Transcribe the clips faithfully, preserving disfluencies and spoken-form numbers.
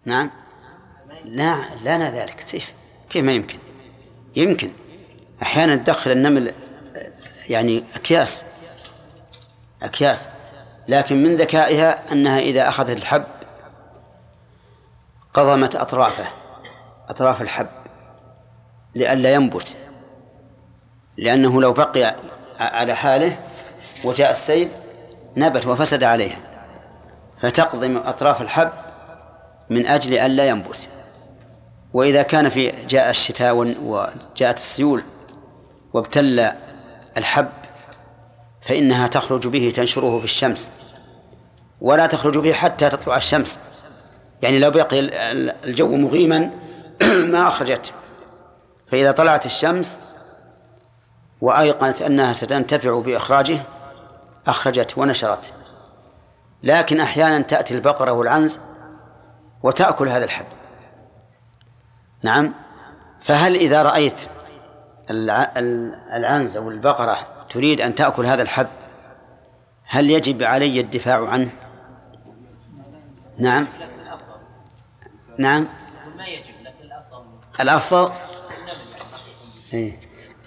نعم. لا لا لا ذلك كيف كيف ما يمكن؟ يمكن أحيانا تدخل النمل يعني أكياس أكياس، لكن من ذكائها أنها إذا أخذت الحب قضمت أطرافه أطراف الحب لئلا ينبت، لأنه لو بقي على حاله وجاء السيل نبت وفسد عليها، فتقضم أطراف الحب من أجل أن لا ينبت. وإذا كان في جاء الشتاء وجاءت السيول وابتل الحب فإنها تخرج به تنشره في الشمس، ولا تخرج به حتى تطلع الشمس، يعني لو بقي الجو مغيما ما أخرجته. فإذا طلعت الشمس وأيقنت أنها ستنتفع بإخراجه أخرجت ونشرت. لكن أحيانا تأتي البقرة والعنز وتأكل هذا الحب. نعم. فهل إذا رأيت العنز أو البقرة تريد أن تأكل هذا الحب هل يجب علي الدفاع عنه؟ نعم نعم ما يجب، لكن الأفضل الأفضل إيه.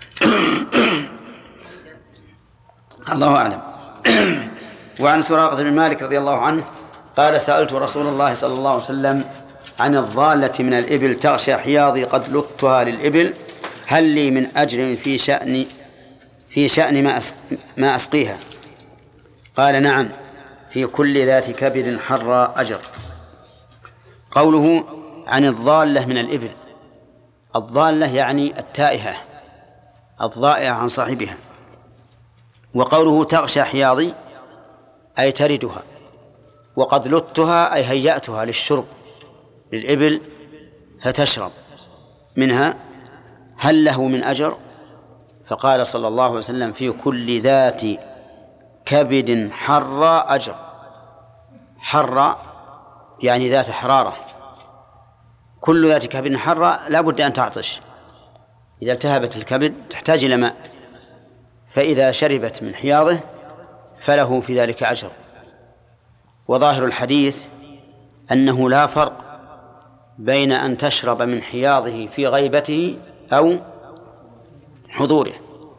الله أعلم. وعن سراقة بن مالك رضي الله عنه قال سألت رسول الله صلى الله عليه وسلم عن الضالة من الإبل تغشى حياضي قد لطها للإبل هل لي من أجر في شأن في شأن ما ما أسقيها؟ قال نعم، في كل ذات كبد حر أجر. قوله عن الضالة من الإبل، الضالة يعني التائهة الضائعة عن صاحبها. وقوله تغشى حياضي أي تردها، وقد لطها أي هيأتها للشرب للإبل فتشرب منها هل له من أجر؟ فقال صلى الله عليه وسلم في كل ذات كبد حر أجر. حر يعني ذات حرارة، كل ذات كبد حر لا بد أن تعطش، إذا التهبت الكبد تحتاج إلى ماء، فإذا شربت من حياضه فله في ذلك أجر. وظاهر الحديث أنه لا فرق بين أن تشرب من حياضه في غيبته أو حضوره،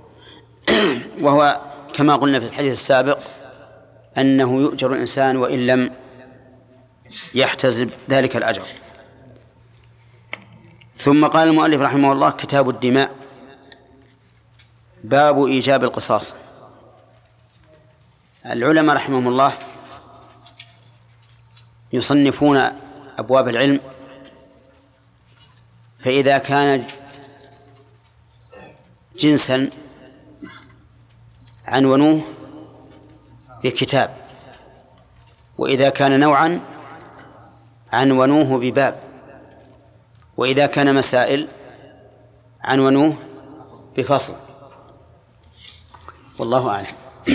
وهو كما قلنا في الحديث السابق أنه يؤجر الإنسان وإن لم يحتزب ذلك الأجر. ثم قال المؤلف رحمه الله كتاب الدماء، باب إيجاب القصاص. العلماء رحمهم الله يصنفون أبواب العلم، فإذا كان جنسا عنونوه بكتاب، وإذا كان نوعا عنونوه بباب، وإذا كان مسائل عنونوه بفصل، والله أعلم.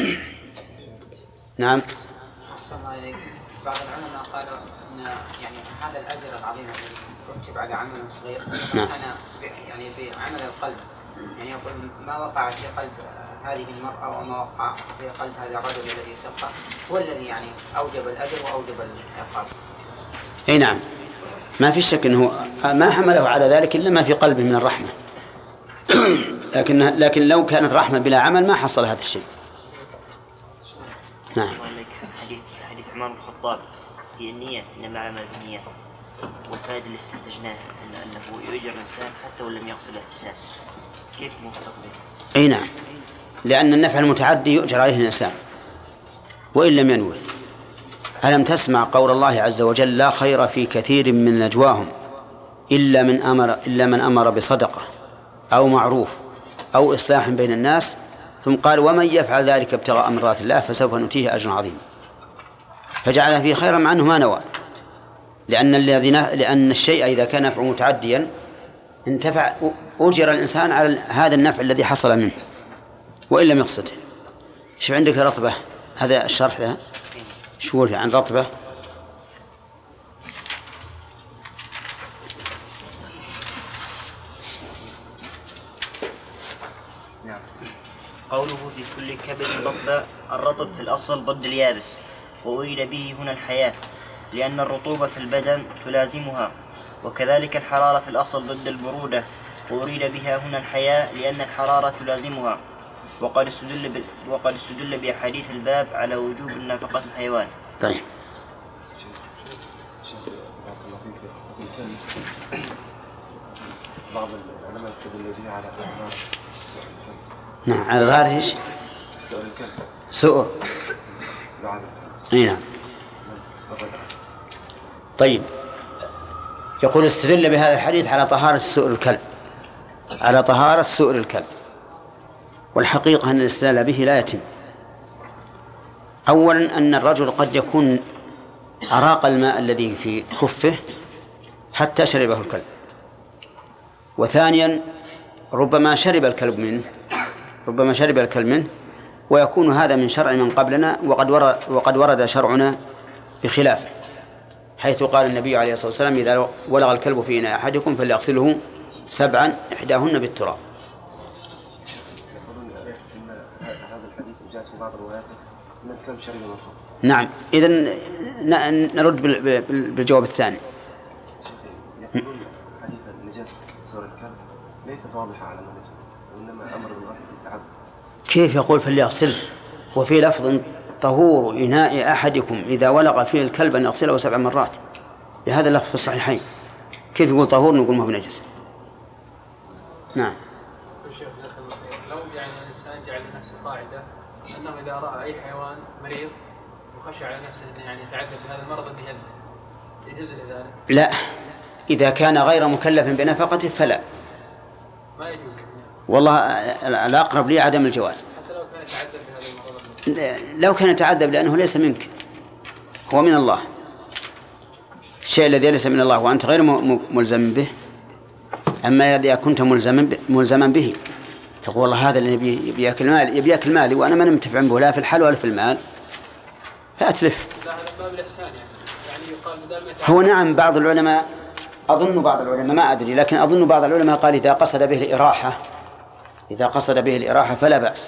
نعم. بعض العلماء قالوا أن يعني هذا الأجر العظيم الذي رتب على عمل صغير نعم. كان يعني بعمل القلب، يعني يقول ما وقع في قلب هذه المرأة وما وقع في قلب هذا الرجل الذي سقى هو الذي يعني أوجب الأجر وأوجب العقاب. أي نعم، ما في شك أنه ما حمله على ذلك إلا ما في قلبه من الرحمة. لكن لكن لو كانت رحمة بلا عمل ما حصل هذا الشيء. نعم. حديث حديث عمر بن الخطاب في النية إنما الأعمال بالنيات، والفائدة اللي استنتجناها أن أنه يؤجر الإنسان حتى ولم يقصد الاحتساب، كيف موافق به؟ أي نعم، لأن النفع المتعدي يؤجر عليه الإنسان وإن لم ينوي. ألم تسمع قول الله عز وجل لا خير في كثير من نجواهم إلا من أمر إلا من أمر بصدقة أو معروف أو إصلاح بين الناس، ثم قال ومن يفعل ذلك ابتغاء مرضات الله فسوف نؤتيه أجرا عظيما. فجعل فيه خيرا مع أنه ما نوى، لأن الذي لأن الشيء إذا كان نفعه متعديا انتفع أجر الإنسان على هذا النفع الذي حصل منه وإن لم يقصده. شوف عندك رطبة، هذا الشرح ده شو عن رطبة. نعم. قوله في كل كبد رطب، الرطب في الأصل ضد اليابس، وأريد به هنا الحياة، لأن الرطوبة في البدن تلازمها، وكذلك الحرارة في الأصل ضد البرودة، وأريد بها هنا الحياة لأن الحرارة تلازمها. وقد استدل ب... وقد استدل بأحاديث الباب على وجوب نفقة الحيوان. طيب. بعض العلماء استدلوا به على سؤال الكلب. نعم، على ظاهر ايش؟ سؤال الكلب. سؤر. اي نعم. طيب، يقول استدل بهذا الحديث على طهارة سؤر الكلب، على طهارة سؤر الكلب. والحقيقة أن الاستدلال به لا يتم. أولا أن الرجل قد يكون أراق الماء الذي في خفه حتى شربه الكلب، وثانيا ربما شرب الكلب منه ربما شرب الكلب منه ويكون هذا من شرع من قبلنا، وقد ورد, وقد ورد شرعنا بخلافه، حيث قال النبي عليه الصلاة والسلام: إذا ولغ الكلب في إناء أحدكم فليغسله سبعا إحداهن بالتراب. يقولون إن هذا الحديث جاء في بعض رواياته أن الكلب شرب من الخمر. نعم، إذن نرد بالجواب الثاني. يقولون حديث نجاسة سؤر الكلب ليست واضحة على النجاسة، وإنما أمر بالغسل بالتعبد. كيف يقول فليغسله وفي لفظ طهور إناء أحدكم إذا ولغ فيه الكلب أن يغسله سبع مرات؟ بهذا اللفظ في الصحيحين، كيف يقول طهور نقول ما هو بنجس؟ نعم. لو يعني الإنسان جعل لنفسه قاعدة أنه إذا رأى أي حيوان مريض وخشى على نفسه أنه يعني يتعذب بهذا المرض بيده، يجوز لذلك؟ لا، إذا كان غير مكلف بنفقته فلا. ما يجوز والله الأقرب لي عدم الجواز. حتى لو كان يتعذب بهذا المرض؟ لو كان يتعذب لأنه ليس منك، هو من الله. الشيء الذي ليس من الله وأنت غير ملزم به، أما إذا كنت ملزما ملزما به تقول والله هذا اللي يبي يبياكل مال يبي ياكل مالي وأنا ما منتفع به لا في الحل ولا في المال، فأتلف. لا، هذا باب الإحسان يعني. يعني يقال بدل ما هو نعم، بعض العلماء أظن بعض العلماء ما أدري، لكن أظن بعض العلماء قال إذا قصد به الإراحة إذا قصد به الإراحة فلا بأس.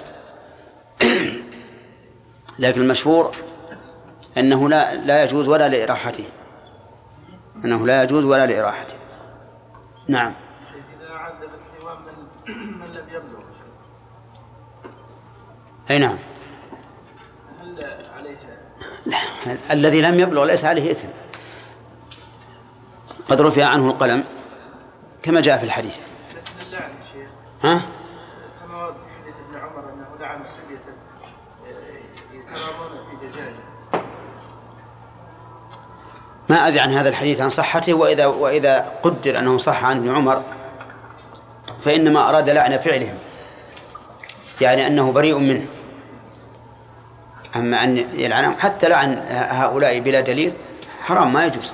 لكن المشهور أنه لا لا يجوز ولا لإراحته، أنه لا يجوز ولا لإراحته. نعم. إذا عذب الحيوان من من لم يبلغ، أي نعم. هل عليه؟ لا، الذي لم يبلغ ليس عليه إثم، قد رفع عنه القلم كما جاء في الحديث. لكن اللعن شيء. ها؟ كما ورد في حديث ابن عمر أنه لعن سبية يترامون في دجاجة. ما أدري عن هذا الحديث عن صحته، وإذا وإذا قدر أنه صح عن ابن عمر فإنما أراد لعن فعلهم، يعني أنه بريء منه. أما أن يلعنهم حتى لعن هؤلاء بلا دليل حرام، ما يجوز،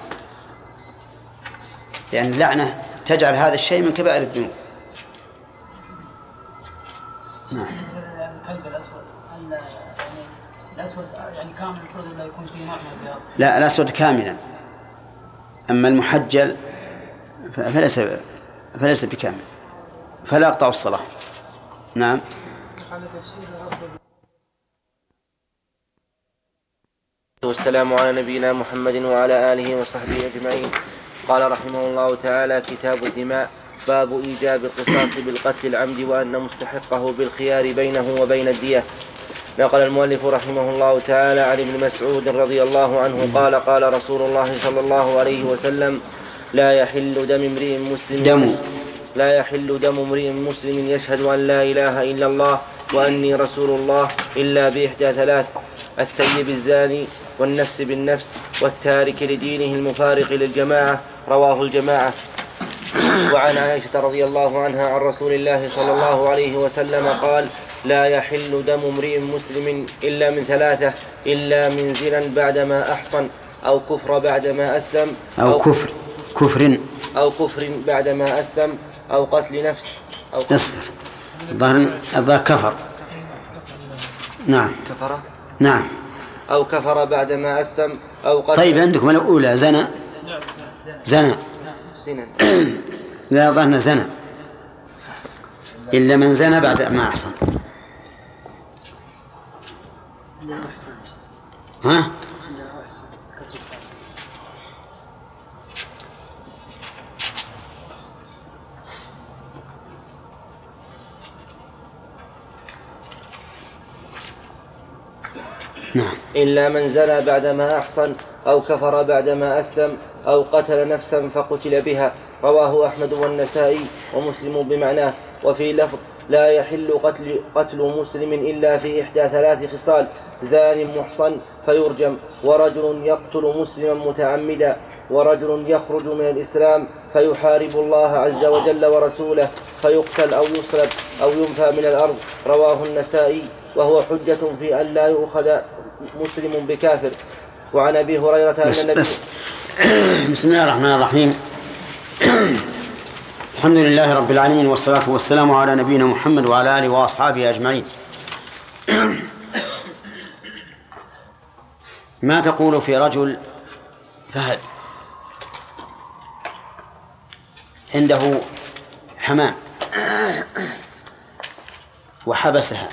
لأن اللعنة تجعل هذا الشيء من كبائر الذنوب. نعم. بالنسبة للكلب الأسود، هل يعني الأسود يعني كامل الأسود ولا يكون فيه نوع من البياض؟ لا، الأسود كاملا، أما المحجل فليس فليس بكامل، فلا يقطع الصلاة. نعم. والسلام على نبينا محمد وعلى آله وصحبه أجمعين. قال رحمه الله تعالى: كتاب الدماء. باب إيجاب القصاص بالقتل العمد وأن مستحقه بالخيار بينه وبين الدية. نقل المؤلف رحمه الله تعالى عن ابن مسعود رضي الله عنه قال: قال رسول الله صلى الله عليه وسلم: لا يحل دم امرئ مسلم دم لا يحل دم امرئ مسلم يشهد أن لا إله إلا الله وأني رسول الله إلا بإحدى ثلاث: الثيب الزاني، والنفس بالنفس، والتارك لدينه المفارق للجماعة. رواه الجماعة. وعن عائشة رضي الله عنها عن رسول الله صلى الله عليه وسلم قال: لا يحل دم امرئ مسلم إلا من ثلاثة: إلا من زنا بعدما أحصن، أو كفر بعدما أسلم، أو كفر كفر أو كفر بعدما أسلم، أو قتل نفس، أو قتل اصبر الظاهر الظاهر كفر. نعم. كفر نعم. أو كفر بعدما أسلم، أو قتل. طيب، عندكم الأولى زنى زنى سنن. لا، ظهرنا زنى إلا من زنى بعد ما أحصن. ها؟ نعم. إلا من زنى بعدما أحصن أو كفر بعدما أسلم أو قتل نفسا فقتل بها. رواه أحمد والنسائي ومسلم بمعناه. وفي لفظ لا يحل قتل, قتل مسلم إلا في إحدى ثلاث خصال: زان محصن فيرجم، ورجل يقتل مسلما متعمدا، ورجل يخرج من الإسلام فيحارب الله عز وجل ورسوله فيقتل أو يصلب أو ينفى من الأرض. رواه النسائي وهو حجة في أن لا يؤخذ مسلم بكافر. وعن أبي هريرة أن النبي بس بسم الله الرحمن الرحيم. الحمد لله رب العالمين، والصلاة والسلام على نبينا محمد وعلى آله وأصحابه أجمعين. ما تقول في رجل فهد عنده حمام وحبسها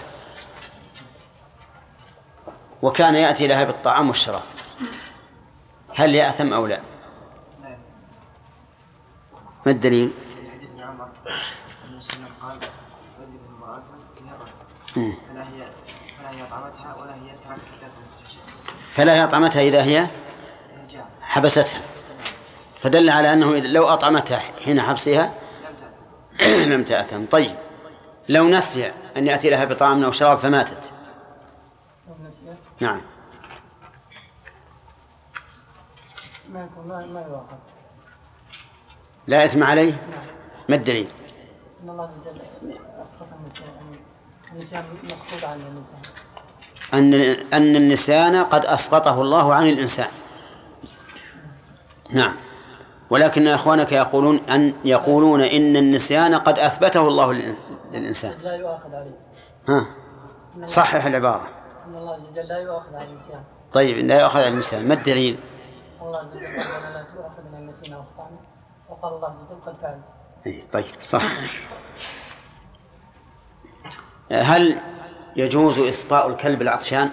وكان يأتي لها بالطعام والشراب، هل يأثم أو لا؟ ما الدليل؟ فلا هي أطعمتها إذا هي حبستها، فدل على أنه لو أطعمتها حين حبسها لم تأثم. طيب لو نسي أن يأتي لها بطعام أو شراب فماتت؟ نعم ما ما يواقف، لا إثم عليه. ما الدليل؟ إن الله عز وجل أسقط النسيان، النسيان مسقوط عن الإنسان، أن أن النسيان قد أسقطه الله عن الإنسان. نعم، ولكن إخوانك يقولون أن يقولون إن النسيان قد أثبته الله للإنسان، لا يؤاخذ عليه. ها صحح العبارة. إن الله عز وجل لا يؤاخذ على النسيان. طيب لا يؤاخذ على النسيان، ما الدليل؟ الله عز وجل لا تؤاخذنا إن نسينا وأخطأنا، وقال الله عز وجل قد فعل. إيه طيب صح. هل يجوز إسقاء الكلب العطشان؟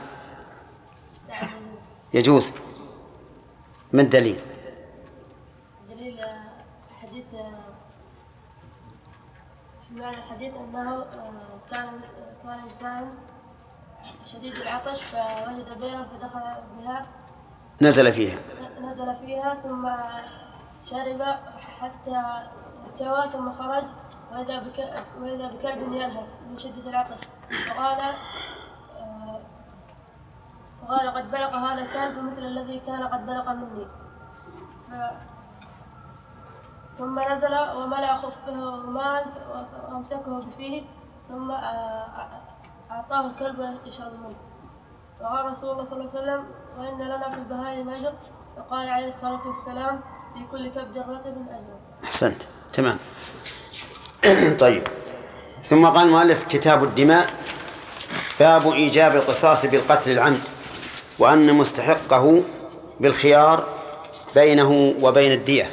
يجوز. ما الدليل؟ دليل حديث في معنى الحديث أنه كان كان إنسان شديد العطش فوجد بئرا فدخل بها، نزل فيها نزل فيها ثم شرب حتى ارتوى ثم خرج وإذا بك وإذا بكلب يلهث من شدة العطش، فقال آه وقال قد بلغ هذا الكلب مثل الذي كان قد بلغ مني. ف... ثم نزل وملأ خفه ماء وأمسكه بفيه ثم أعطاه الكلب يشرب منه. وقال رسول الله صلى الله عليه وسلم: وإن لنا في البهائم أجر. وقال عليه الصلاة والسلام: في كل كبد رطب أجر. أحسنت تمام. طيب ثم قال المؤلف: كتاب الدماء، باب إيجاب القصاص بالقتل العمد، وأن مستحقه بالخيار بينه وبين الدية.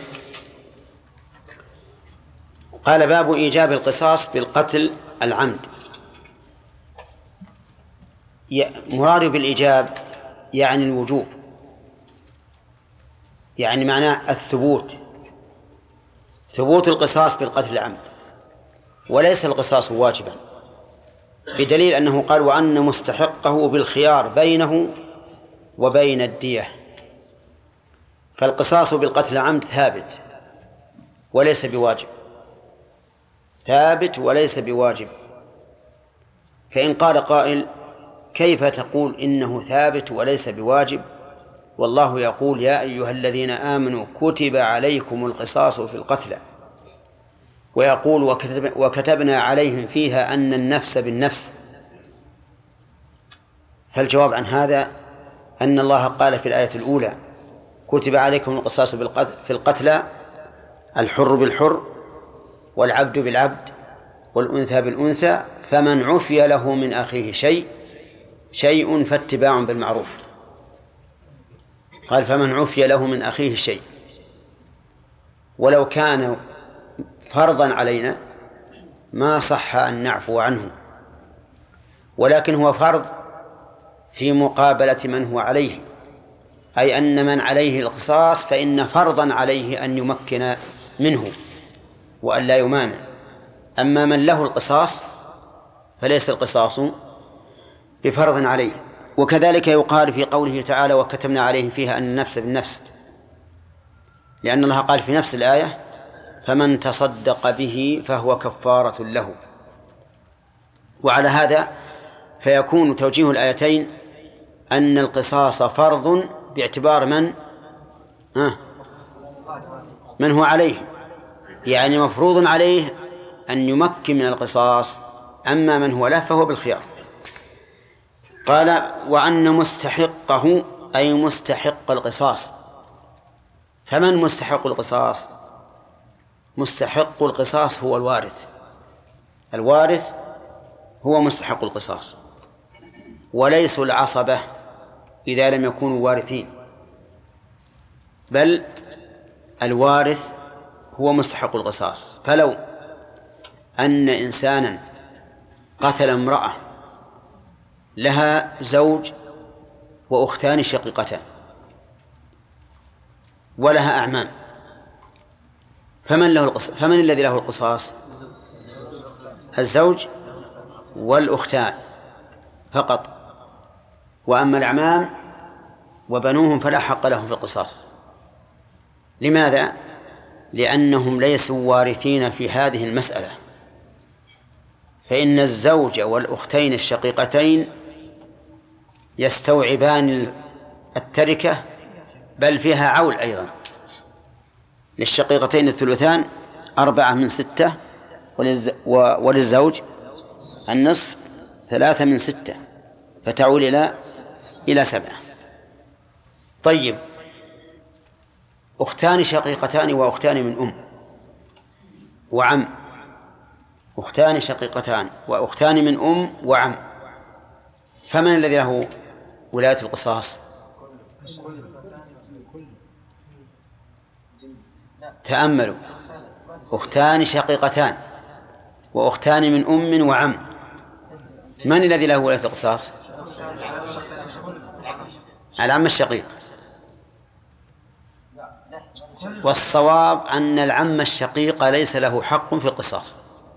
قال: باب إيجاب القصاص بالقتل العمد. مراد بالإيجاب يعني الوجوب، يعني معناه الثبوت، ثبوت القصاص بالقتل العمد، وليس القصاص واجبا، بدليل أنه قال: وأن مستحقه بالخيار بينه وبين الدية. فالقصاص بالقتل العمد ثابت وليس بواجب، ثابت وليس بواجب. فإن قال قائل: كيف تقول إنه ثابت وليس بواجب والله يقول: يا أيها الذين آمنوا كتب عليكم القصاص في القتلى، ويقول: وكتب وكتبنا عليهم فيها أن النفس بالنفس. فالجواب عن هذا أن الله قال في الآية الأولى: كتب عليكم القصاص في القتلى، الحر بالحر والعبد بالعبد والأنثى بالأنثى، فمن عفي له من أخيه شيء شيء فاتباع بالمعروف. قال: فمن عفي له من أخيه شيء. ولو كان فرضا علينا ما صح أن نعفو عنه، ولكن هو فرض في مقابلة من هو عليه، أي أن من عليه القصاص فإن فرضا عليه أن يمكن منه وأن لا يمانع. أما من له القصاص فليس القصاص بفرض عليه. وكذلك يقال في قوله تعالى وكتبنا عليهم فيها أن النفس بالنفس، لأن الله قال في نفس الآية فمن تصدق به فهو كفارة له. وعلى هذا فيكون توجيه الآيتين أن القصاص فرض باعتبار من آه من هو عليه، يعني مفروض عليه أن يمكن من القصاص، أما من هو له فهو بالخيار. قال وأن مستحقه أي مستحق القصاص. فمن مستحق القصاص؟ مستحق القصاص هو الوارث. الوارث هو مستحق القصاص، وليسوا العصبة إذا لم يكونوا وارثين، بل الوارث هو مستحق القصاص. فلو أن إنسانا قتل امرأة لها زوج وأختان شقيقتان ولها أعمام، فمن له القصاص؟ فمن الذي له القصاص؟ الزوج والأختان فقط، وأما الأعمام وبنوهم فلا حق لهم في القصاص. لماذا؟ لأنهم ليسوا وارثين في هذه المسألة، فإن الزوج والأختين الشقيقتين يستوعبان التركة، بل فيها عول أيضا. للشقيقتين الثلثان، أربعة من ستة، وللزوج النصف، ثلاثة من ستة، فتعول إلى إلى سبعة. طيب، أختان شقيقتان وأختان من أم وعم، أختان شقيقتان وأختان من أم وعم، فمن الذي له ولاية القصاص؟ تأملوا، أختان شقيقتان وأختان من أم وعم، من الذي له ولاية القصاص؟ العم الشقيق. والصواب أن العم الشقيق ليس له حق في القصاص،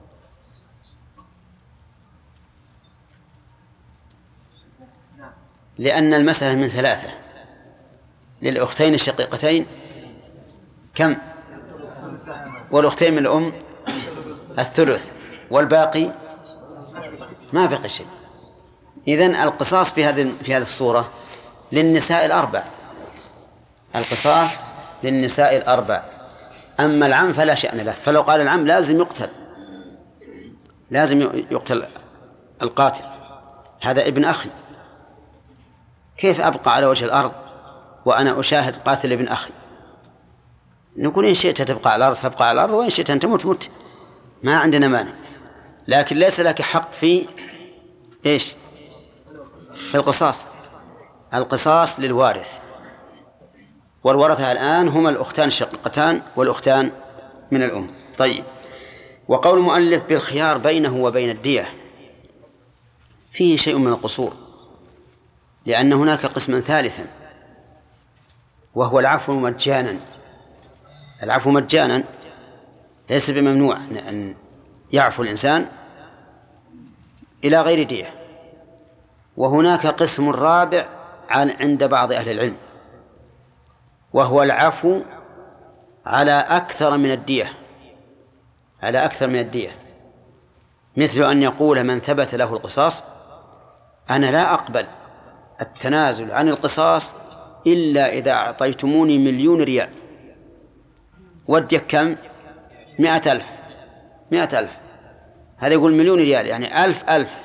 لأن المسألة من ثلاثة. للأختين الشقيقتين كم؟ والأختين من الأم الثلث، والباقي ما بقي شيء. إذن القصاص في هذه في هذه الصورة للنساء الأربع، القصاص للنساء الأربع. أما العم فلا شأن له، فلو قال العم لازم يقتل، لازم يقتل القاتل، هذا ابن أخي، كيف أبقى على وجه الأرض وأنا أشاهد قاتل ابن أخي؟ نقول إن شئت تبقى على الأرض فابقى على الأرض، وإن شئت أن تموت مت، ما عندنا مانع. لكن ليس لك حق في إيش؟ في القصاص. القصاص للوارث، والورثة الآن هما الأختان الشقيقتان والأختان من الأم. طيب، وقول المؤلف بالخيار بينه وبين الدية فيه شيء من القصور، لأن هناك قسما ثالثا وهو العفو مجانا. العفو مجانا ليس بممنوع أن يعفو الإنسان إلى غير دية. وهناك قسم رابع عند بعض أهل العلم، وهو العفو على أكثر من الدية، على أكثر من الدية، مثل أن يقول من ثبت له القصاص أنا لا أقبل التنازل عن القصاص إلا إذا أعطيتموني مليون ريال. وديك كم؟ مئة ألف، مئة ألف، هذا يقول مليون ريال يعني ألف ألف.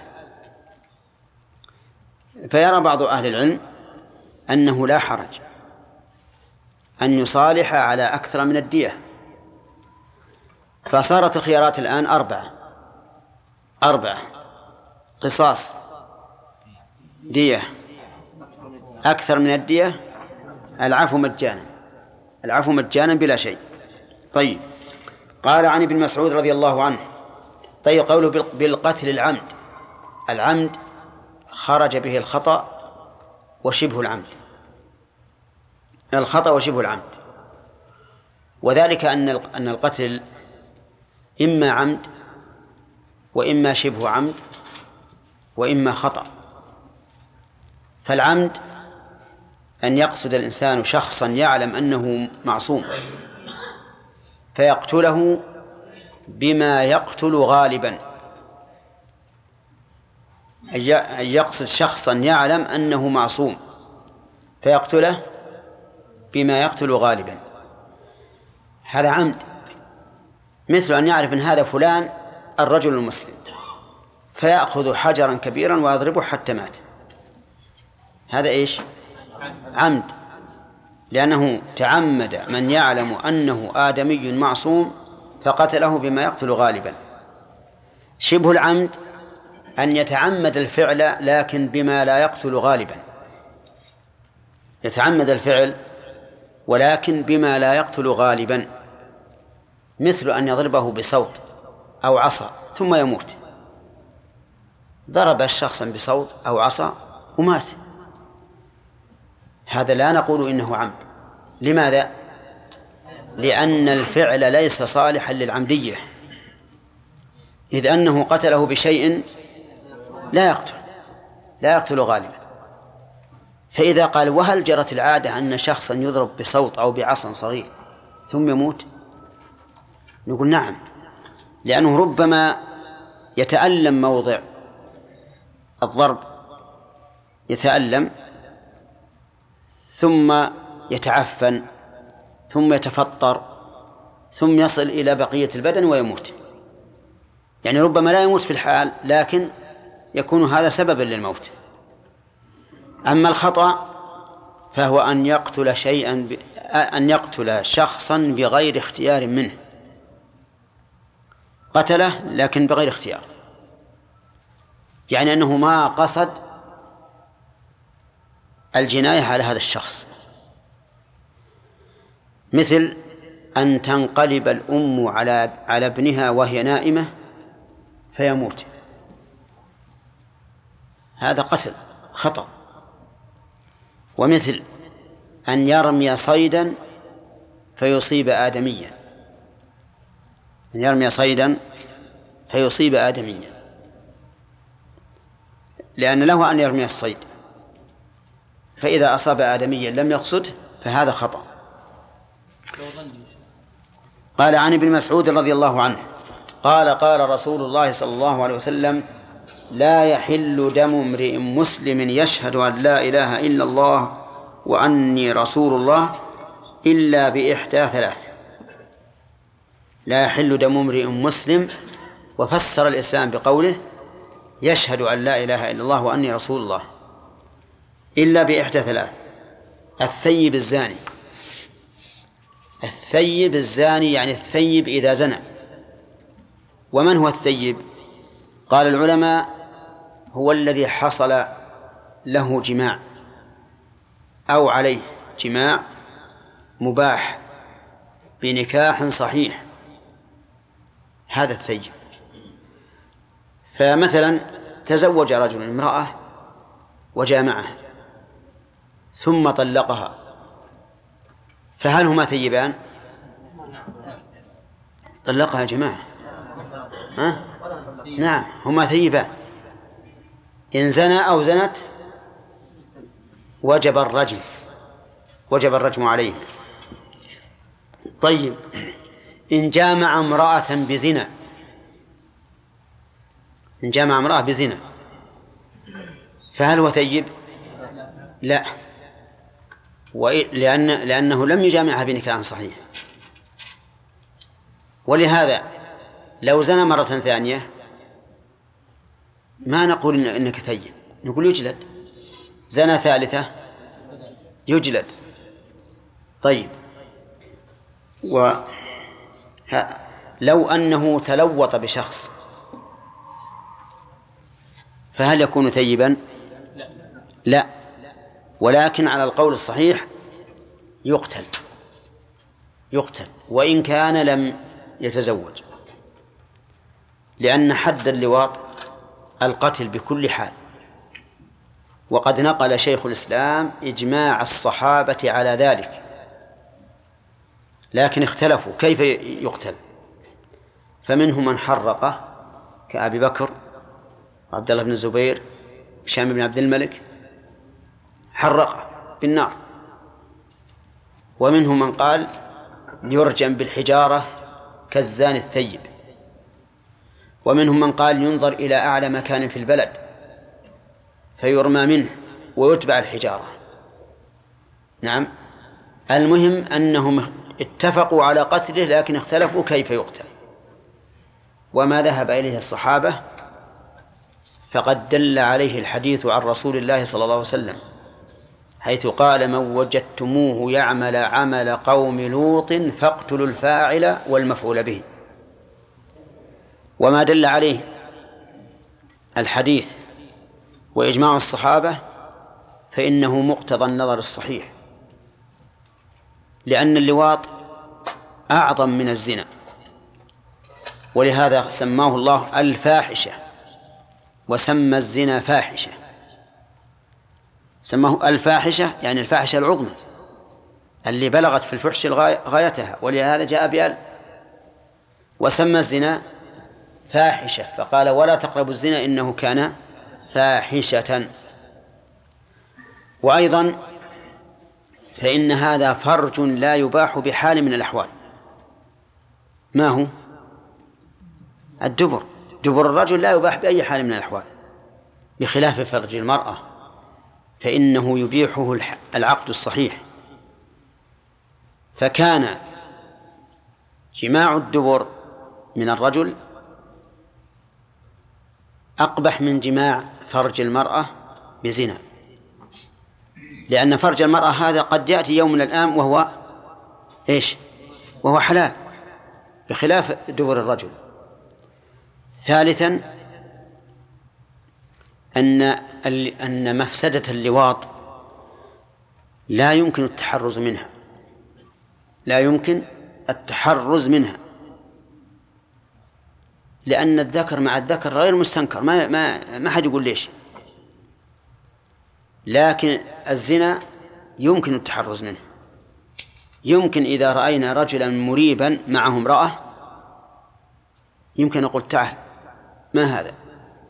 فيرى بعض أهل العلم أنه لا حرج أن يصالح على أكثر من الدية. فصارت الخيارات الآن أربعة أربعة قصاص، دية، أكثر من الدية، العفو مجانا، العفو مجانا بلا شيء. طيب، قال عن ابن مسعود رضي الله عنه، طيب قوله بالقتل العمد، العمد خرج به الخطأ وشبه العمد، الخطأ وشبه العمد، وذلك أن أن القتل إما عمد وإما شبه عمد وإما خطأ. فالعمد أن يقصد الإنسان شخصا يعلم أنه معصوم فيقتله بما يقتل غالبا، أن يقصد شخصا يعلم أنه معصوم فيقتله بما يقتل غالبا، هذا عمد. مثل أن يعرف أن هذا فلان الرجل المسلم فيأخذ حجرا كبيرا ويضربه حتى مات، هذا إيش؟ عمد، لأنه تعمد من يعلم أنه آدمي معصوم فقتله بما يقتل غالبا. شبه العمد أن يتعمد الفعل لكن بما لا يقتل غالبا، يتعمد الفعل ولكن بما لا يقتل غالبا، مثل أن يضربه بصوت أو عصا ثم يموت، ضرب الشخص بصوت أو عصا ومات، هذا لا نقول إنه عمد. لماذا؟ لأن الفعل ليس صالحا للعمدية، إذ أنه قتله بشيء لا يقتل لا يقتل غالبا. فإذا قال وهل جرت العادة أن شخصا يضرب بصوت أو بعصا صغير ثم يموت؟ نقول نعم، لأنه ربما يتألم موضع الضرب، يتألم ثم يتعفن ثم يتفطر ثم يصل إلى بقية البدن ويموت، يعني ربما لا يموت في الحال لكن يكون هذا سببا للموت. أما الخطأ فهو أن يقتل شيئا ب... أن يقتل شخصا بغير اختيار منه، قتله لكن بغير اختيار، يعني أنه ما قصد الجناية على هذا الشخص، مثل أن تنقلب الأم على على ابنها وهي نائمة فيموت، هذا قتل خطأ. ومثل أن يرمي صيدا فيصيب آدميا، أن يرمي صيدا فيصيب آدميا، لأن له أن يرمي الصيد، فإذا أصاب آدميا لم يقصده فهذا خطأ. قال عن ابن مسعود رضي الله عنه قال قال رسول الله صلى الله عليه وسلم: لا يحل دم امرئ مسلم يشهد أن لا إله إلا الله وأني رسول الله إلا بإحدى ثلاث. لا يحل دم امرئ مسلم، وفسر الإسلام بقوله يشهد أن لا إله إلا الله وأني رسول الله، إلا بإحدى ثلاث: الثيب الزاني. الثيب الزاني يعني الثيب إذا زنى. ومن هو الثيب؟ قال العلماء: هو الذي حصل له جماع أو عليه جماع مباح بنكاح صحيح، هذا الثيب. فمثلا تزوج رجل امرأة وجامعها ثم طلقها، فهل هما ثيبان؟ طلقها يا جماعة، ها؟ نعم هما ثيبان. إن زنى أو زنت وجب الرجم، وجب الرجم عليه. طيب، إن جامع امرأة بزنا، إن جامع امرأة بزنا فهل هو ثيب؟ لا، لأن لأنه لم يجامعها بنكاح صحيح. ولهذا لو زنى مرة ثانية ما نقول إن إنك ثيب، نقول يجلد. زنى ثالثة يجلد. طيب، ولو أنه تلوط بشخص فهل يكون ثيبا؟ لا، ولكن على القول الصحيح يقتل، يقتل وإن كان لم يتزوج، لأن حد اللواط القتل بكل حال. وقد نقل شيخ الإسلام إجماع الصحابة على ذلك، لكن اختلفوا كيف يقتل، فمنهم من حرقه كأبي بكر وعبد الله بن الزبير وهشام بن عبد الملك، حرقه بالنار. ومنهم من قال يرجم بالحجارة كالزاني الثيب. ومنهم من قال ينظر إلى أعلى مكان في البلد فيرمى منه ويتبع الحجارة. نعم، المهم أنهم اتفقوا على قتله لكن اختلفوا كيف يقتل. وما ذهب إليه الصحابة فقد دل عليه الحديث عن رسول الله صلى الله عليه وسلم حيث قال: من وجدتموه يعمل عمل قوم لوط فاقتلوا الفاعل والمفعول به. وما دل عليه الحديث وإجماع الصحابة فإنه مقتضى النظر الصحيح، لأن اللواط أعظم من الزنا، ولهذا سماه الله الفاحشة وسمى الزنا فاحشة. سماه الفاحشة يعني الفاحشة العظمى اللي بلغت في الفحش غايتها، ولهذا جاء بأل. وسمى الزنا فاحشة فقال: ولا تقربوا الزنا إنه كان فاحشة. وأيضا فإن هذا فرج لا يباح بحال من الأحوال. ما هو؟ الدبر. دبر الرجل لا يباح بأي حال من الأحوال، بخلاف فرج المرأة فإنه يبيحه العقد الصحيح. فكان جماع الدبر من الرجل أقبح من جماع فرج المرأة بزنا، لأن فرج المرأة هذا قد يأتي يوم من الأيام وهو إيش؟ وهو حلال، بخلاف دبر الرجل. ثالثا أن أن مفسدة اللواط لا يمكن التحرز منها، لا يمكن التحرز منها، لأن الذكر مع الذكر غير مستنكر، ما ما ما حد يقول ليش. لكن الزنا يمكن التحرز منه. يمكن إذا رأينا رجلا مريبا معه امرأة يمكن نقول: تعال، ما هذا؟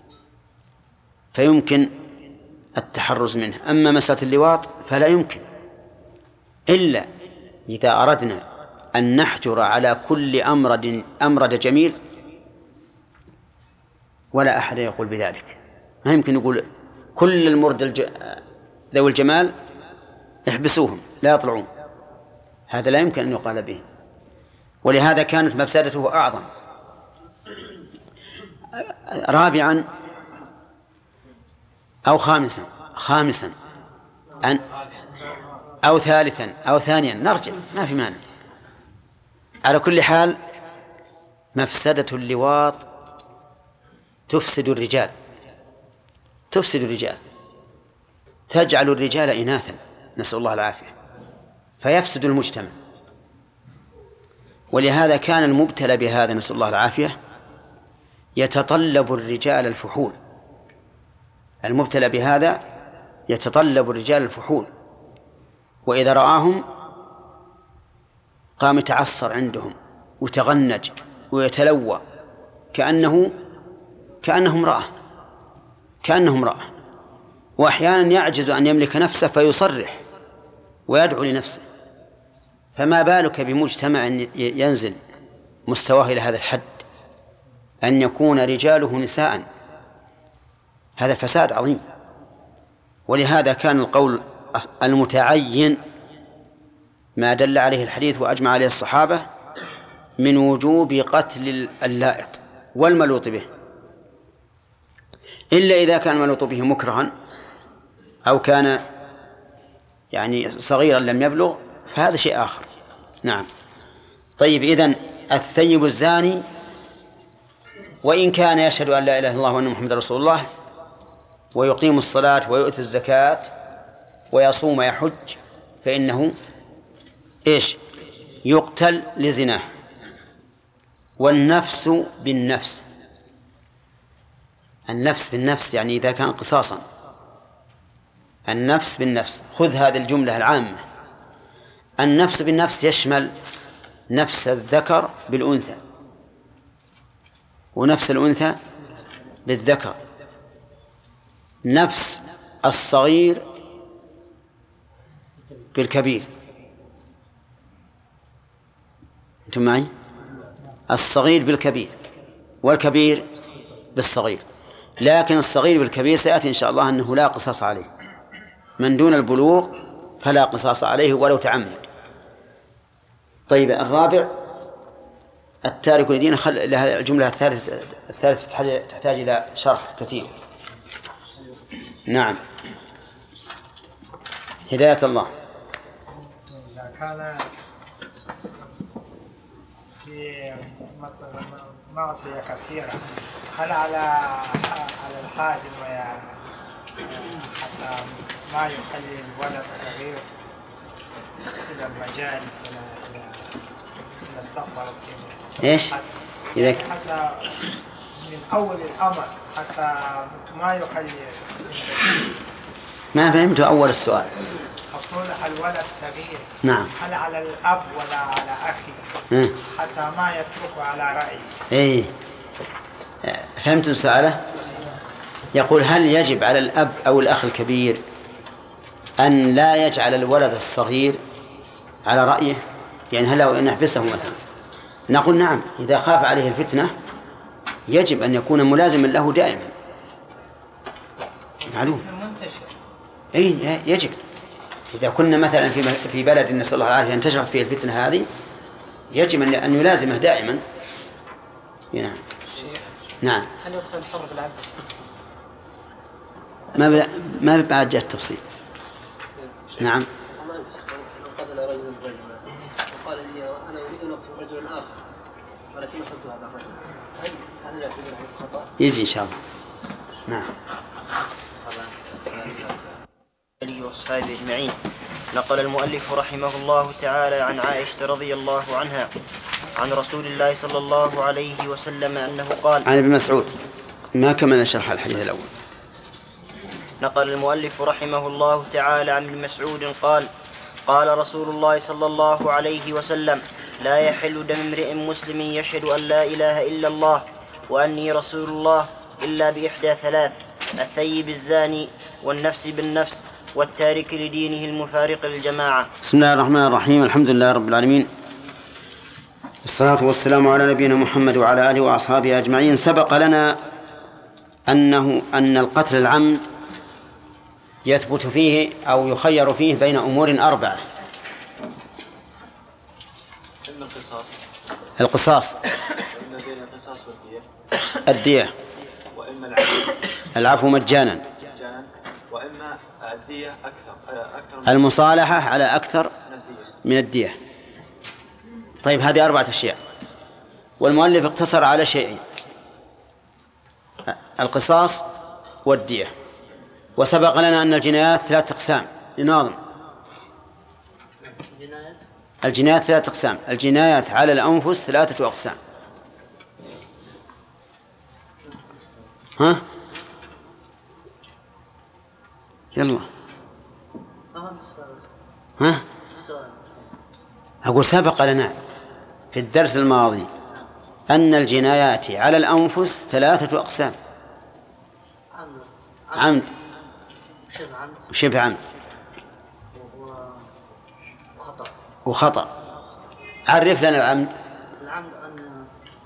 فيمكن التحرز منه. أما مسألة اللواط فلا يمكن، إلا إذا أردنا أن نحجر على كل أمرد أمرد جميل، ولا أحد يقول بذلك. ما يمكن يقول كل المرد الج... ذوي الجمال احبسوهم لا يطلعون، هذا لا يمكن أن يقال به. ولهذا كانت مفسدته أعظم. رابعا أو خامسا خامسا أن أو ثالثا أو ثانيا، نرجع ما في مانع. على كل حال مفسدة اللواط تفسد الرجال، تفسد الرجال، تجعل الرجال إناثا، نسأل الله العافية، فيفسد المجتمع. ولهذا كان المبتلى بهذا نسأل الله العافية يتطلب الرجال الفحول. المبتلى بهذا يتطلب الرجال الفحول، وإذا رآهم قام يتعصر عندهم ويتغنج ويتلوى كأنه كأنه امرأة كأنه امرأة وأحيانا يعجز أن يملك نفسه فيصرح ويدعو لنفسه. فما بالك بمجتمع ينزل مستواه إلى هذا الحد، أن يكون رجاله نساء؟ هذا فساد عظيم. ولهذا كان القول المتعين ما دل عليه الحديث وأجمع عليه الصحابة من وجوب قتل اللائط والملوط به، إلا إذا كان الملوط به مكرها أو كان يعني صغيرا لم يبلغ، فهذا شيء آخر. نعم. طيب، إذن الثيب الزاني وإن كان يشهد أن لا إله إلا الله وأن محمد رسول الله ويقيم الصلاة ويؤتي الزكاة ويصوم ويحج فإنه إيش؟ يقتل لزناه. والنفس بالنفس، النفس بالنفس يعني إذا كان قصاصا، النفس بالنفس. خذ هذه الجملة العامة، النفس بالنفس يشمل نفس الذكر بالأنثى ونفس الأنثى بالذكر، نفس الصغير بالكبير. أنتم معي؟ الصغير بالكبير والكبير بالصغير، لكن الصغير بالكبير سيأتي إن شاء الله أنه لا قصاص عليه، من دون البلوغ فلا قصاص عليه ولو تعمد. طيب الرابع التارك لدينه، خل لها الجملة الثالثة الثالثة تحتاج إلى شرح كثير. نعم. هداية الله. إذا كان في مثلا معصية كثيرة، هل على على الحاكم حتى ما يخلي الولد الصغير إلى المجال إلى إلى السفر؟ إيش؟ إذا حتى من أول الأمر حتى ما يخلي. ما فهمت أول السؤال. أقول الولد صغير. نعم. هل على الأب ولا على أخي م. حتى ما يتركه على رأيه؟ إيه فهمت سؤاله. يقول هل يجب على الأب أو الأخ الكبير أن لا يجعل الولد الصغير على رأيه؟ يعني هل لو نحبسه مثلا؟ نقول نعم، إذا خاف عليه الفتنة يجب أن يكون ملازما له دائما. معلوم. إيه يجب. إذا كنا مثلا في في بلد نسأل الله العافية انتشرت فيه الفتنة هذه يجب أن يلازمه دائما. نعم. نعم. هل يقصد الحر بالعبد؟ ما ب... ما بعد جاء التفصيل. نعم. قتل رجل رجلا وقال لي انا اريد ان اقتل رجلا اخر ولكن وصلت هذا الرجل، هل هذا يعتبر خطأ؟ يجي ان شاء الله. نعم. علي واصحابه اجمعين. نقل المؤلف رحمه الله تعالى عن عائشة رضي الله عنها عن رسول الله صلى الله عليه وسلم أنه قال. عن ابن مسعود. ما كمل شرح الحديث الأول. نقل المؤلف رحمه الله تعالى عن ابن مسعود قال قال رسول الله صلى الله عليه وسلم: لا يحل دم امرئ مسلم يشهد أن لا إله إلا الله وأني رسول الله إلا بإحدى ثلاث: الثيب الزاني والنفس بالنفس والتارك لدينه المفارق للجماعة. بسم الله الرحمن الرحيم. الحمد لله رب العالمين، الصلاة والسلام على نبينا محمد وعلى آله وأصحابه أجمعين. سبق لنا أنه أن القتل العمد يثبت فيه أو يخير فيه بين أمور أربعة. إما القصاص القصاص وإما بين القصاص والدية الدية، وإما العفو العفو مجانا، مجانا، وإما الدية أكثر أكثر المصالحة على أكثر من الدية. من الدية. طيب هذه أربعة أشياء، والمؤلف اقتصر على شيئين: القصاص والدية. وسبق لنا أن الجنايات ثلاثة أقسام. لناظم الجنايات ثلاثة أقسام. الجنايات على الأنفس ثلاثة أقسام. ها يلا ها أقول سبق لنا في الدرس الماضي أن الجنايات على الأنفس ثلاثة أقسام: عمد وشبه عمد وخطأ. عرف لنا العمد. العمد أن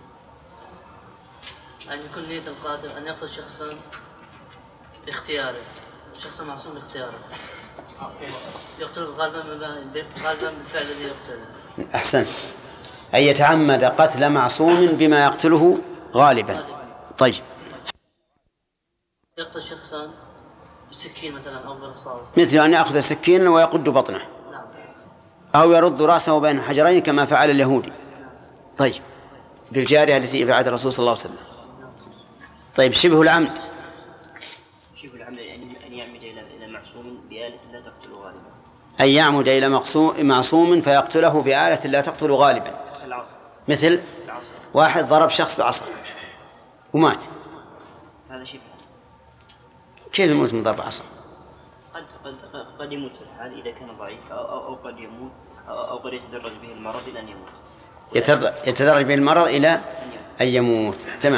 أن يكون نية القاتل أن يقتل شخصا باختياره، شخصا معصوم باختياره، يقتله غالبا غالبا بالفعل الذي يقتله. أحسن، أن يتعمد قتل معصوم بما يقتله غالبا. طيب يقتل شخصا بسكين مثلا أو برصاص، مثل أن يأخذ سكينا ويقد بطنه، نعم، أو يرد رأسه بين حجرين كما فعل اليهودي. طيب بالجارية التي فعلت الرسول صلى الله عليه وسلم. طيب شبه العمد. شبه العمد أن يعمد إلى معصوم بآلة لا تقتل غالبا. أن يعمد إلى معصوم فيقتله بآلة لا تقتل غالبا. العصا. مثل العصا. واحد ضرب شخص بعصا ومات، هذا شبه. كيف يموت من ضرب عصا؟ قد قد قد يموت في الحال إذا كان ضعيف أو أو, أو قد يموت أو, أو قد يتدرج به المرض إلى أن يموت. يتدرج به المرض إلى أن يموت. تمام.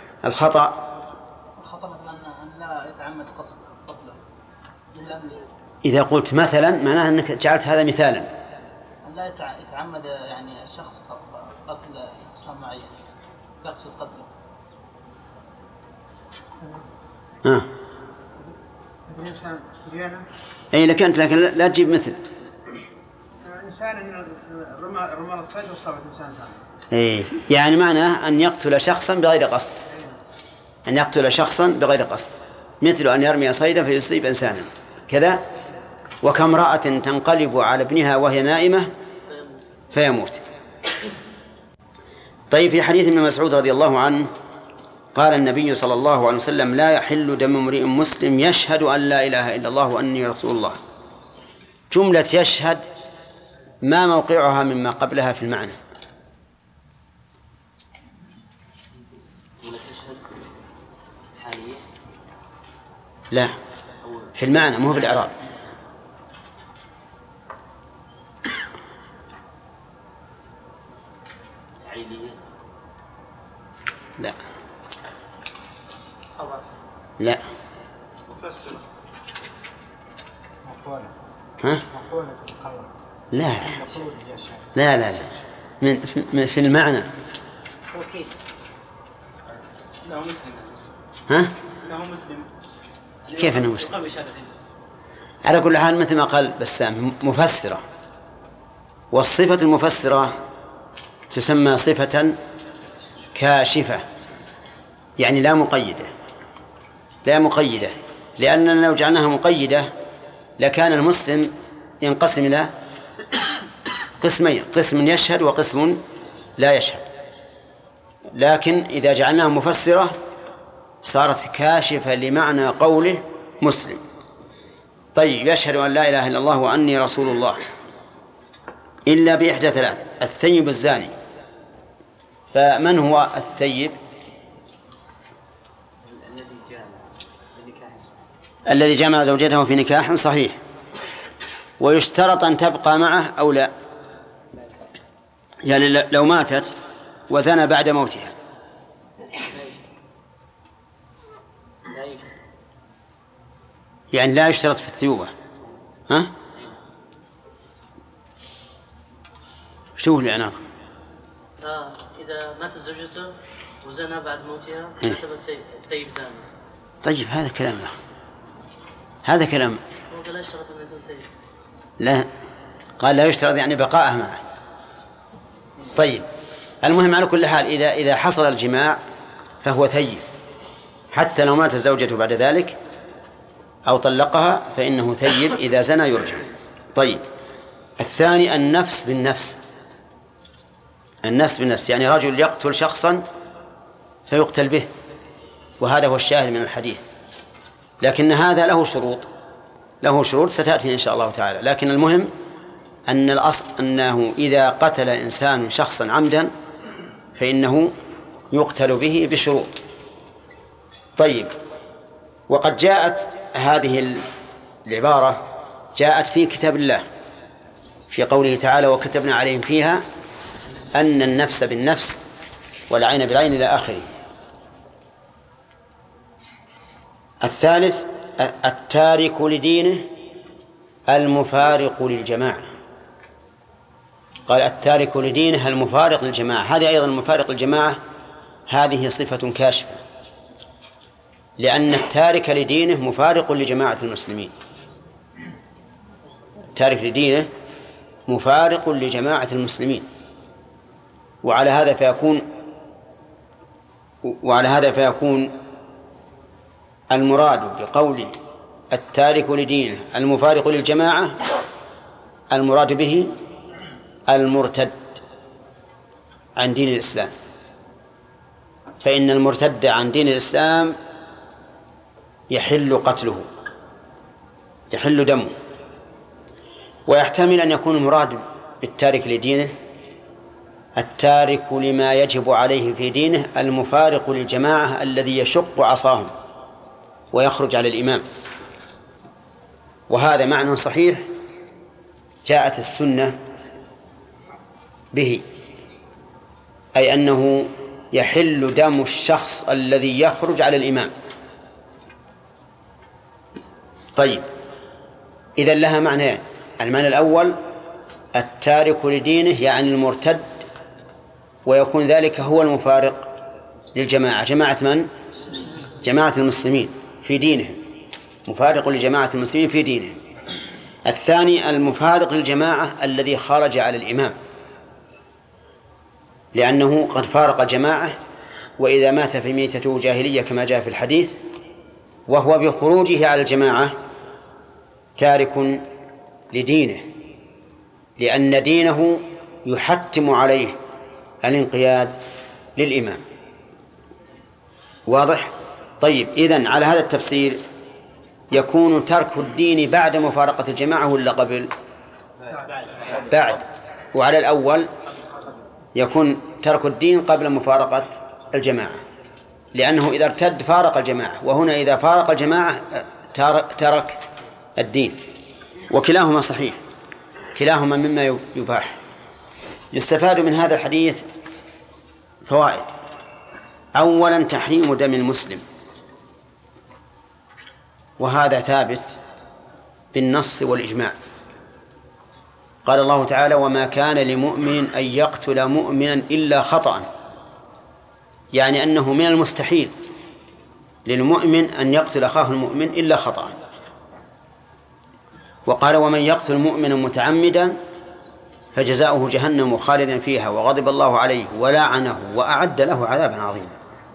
الخطأ. الخطأ مثلا أن لا يتعمد قصد قتله للأمن إذا قلت مثلا معناها أنك جعلت هذا مثالا. لا يتعمد يعني الشخص قتل إنسان معين يقصد قتله. ها. الإنسان ديانة. أي لكنت لكن لا تجيب مثل. إنسان رمى رمى الصيد وصابت إنسان ثاني. إيه يعني معناه أن يقتل شخصا بغير قصد. أن يقتل شخصا بغير قصد مثل أن يرمي صيدا فيصيب إنسانا كذا. وكامرأة تنقلب على ابنها وهي نائمة فيموت. طيب في حديث ابن مسعود رضي الله عنه قال النبي صلى الله عليه وسلم لا يحل دم امرئ مسلم يشهد أن لا إله إلا الله وأني رسول الله. جملة يشهد ما موقعها مما قبلها في المعنى؟ لا في المعنى مو في الإعراب. لا لا مفسر ها؟ لا لا لا لا من في المعنى. إنه مسلم. ها؟ إنه مسلم. كيف إنه مسلم؟ على كل حال مثل ما قال بسام مفسرة، والصفة المفسرة تسمى صفة كاشفة يعني لا مقيدة لا مقيدة لأننا لو جعلناها مقيدة لكان المسلم ينقسم إلى قسمين، قسم يشهد وقسم لا يشهد. لكن إذا جعلناها مفسرة صارت كاشفة لمعنى قوله مسلم. طيب يشهد أن لا إله إلا الله وأني رسول الله إلا بإحدى ثلاث: الثيب الزاني. فمن هو الثيب؟ الذي جمع زوجته في نكاح صحيح. ويشترط أن تبقى معه أو لا، يعني لو ماتت وزنى بعد موتها يعني لا يشترط في الثيوبة. ها؟ شوف لي أنا آه إذا ماتت زوجته وزنى بعد موتها يعتبر ثيب زاني. طيب هذا كلام لا. هذا كلام هو لا يشترط أن يكون ثيب. لا قال لا يشترط يعني بقاءه معه. طيب المهم على كل حال إذا إذا حصل الجماع فهو ثيب حتى لو ماتت زوجته بعد ذلك أو طلقها فإنه ثيب إذا زنى يرجم. طيب الثاني النفس بالنفس. النفس بالنفس يعني رجل يقتل شخصا فيقتل به، وهذا هو الشاهد من الحديث. لكن هذا له شروط له شروط ستأتي إن شاء الله تعالى. لكن المهم أن الأصل أنه إذا قتل إنسان شخصا عمدا فإنه يقتل به بشروط. طيب وقد جاءت هذه العبارة جاءت في كتاب الله في قوله تعالى وكتبنا عليهم فيها أن النفس بالنفس والعين بالعين إلى آخره. الثالث التارك لدينه المفارق للجماعة. قال التارك لدينه المفارق للجماعة. هذه أيضا المفارق للجماعة هذه صفة كاشفة، لأن التارك لدينه مفارق لجماعة المسلمين. التارك لدينه مفارق لجماعة المسلمين، وعلى هذا فيكون وعلى هذا فيكون المراد بقول التارك لدينه المفارق للجماعة المراد به المرتد عن دين الإسلام، فإن المرتد عن دين الإسلام يحل قتله يحل دمه. ويحتمل أن يكون المراد بالتارك لدينه التارك لما يجب عليه في دينه المفارق للجماعة الذي يشق عصاهم ويخرج على الإمام. وهذا معنى صحيح جاءت السنة به، أي أنه يحل دم الشخص الذي يخرج على الإمام. طيب إذن لها معنيان. المعنى الأول التارك لدينه يعني المرتد، ويكون ذلك هو المفارق للجماعة. جماعة من؟ جماعة المسلمين في دينهم، مفارق لجماعة المسلمين في دينهم. الثاني المفارق للجماعة الذي خرج على الإمام، لأنه قد فارق الجماعة، وإذا مات في ميتته جاهلية كما جاء في الحديث، وهو بخروجه على الجماعة تارك لدينه، لأن دينه يحتم عليه الانقياد للإمام. واضح؟ طيب، إذن على هذا التفسير يكون ترك الدين بعد مفارقة الجماعة ولا قبل؟ بعد. وعلى الأول يكون ترك الدين قبل مفارقة الجماعة، لأنه إذا ارتد فارق الجماعة، وهنا إذا فارق الجماعة ترك الدين. وكلاهما صحيح، كلاهما مما يباح. يستفاد من هذا الحديث فوائد. أولا تحريم دم المسلم، وهذا ثابت بالنص والإجماع. قال الله تعالى: وما كان لمؤمن أن يقتل مؤمنا إلا خطأ، يعني أنه من المستحيل للمؤمن أن يقتل أخاه المؤمن إلا خطأ. وقال: ومن يقتل مؤمنا متعمدا فجزاؤه جهنم خالدا فيها وغضب الله عليه ولعنه وأعد له عذابا عظيما.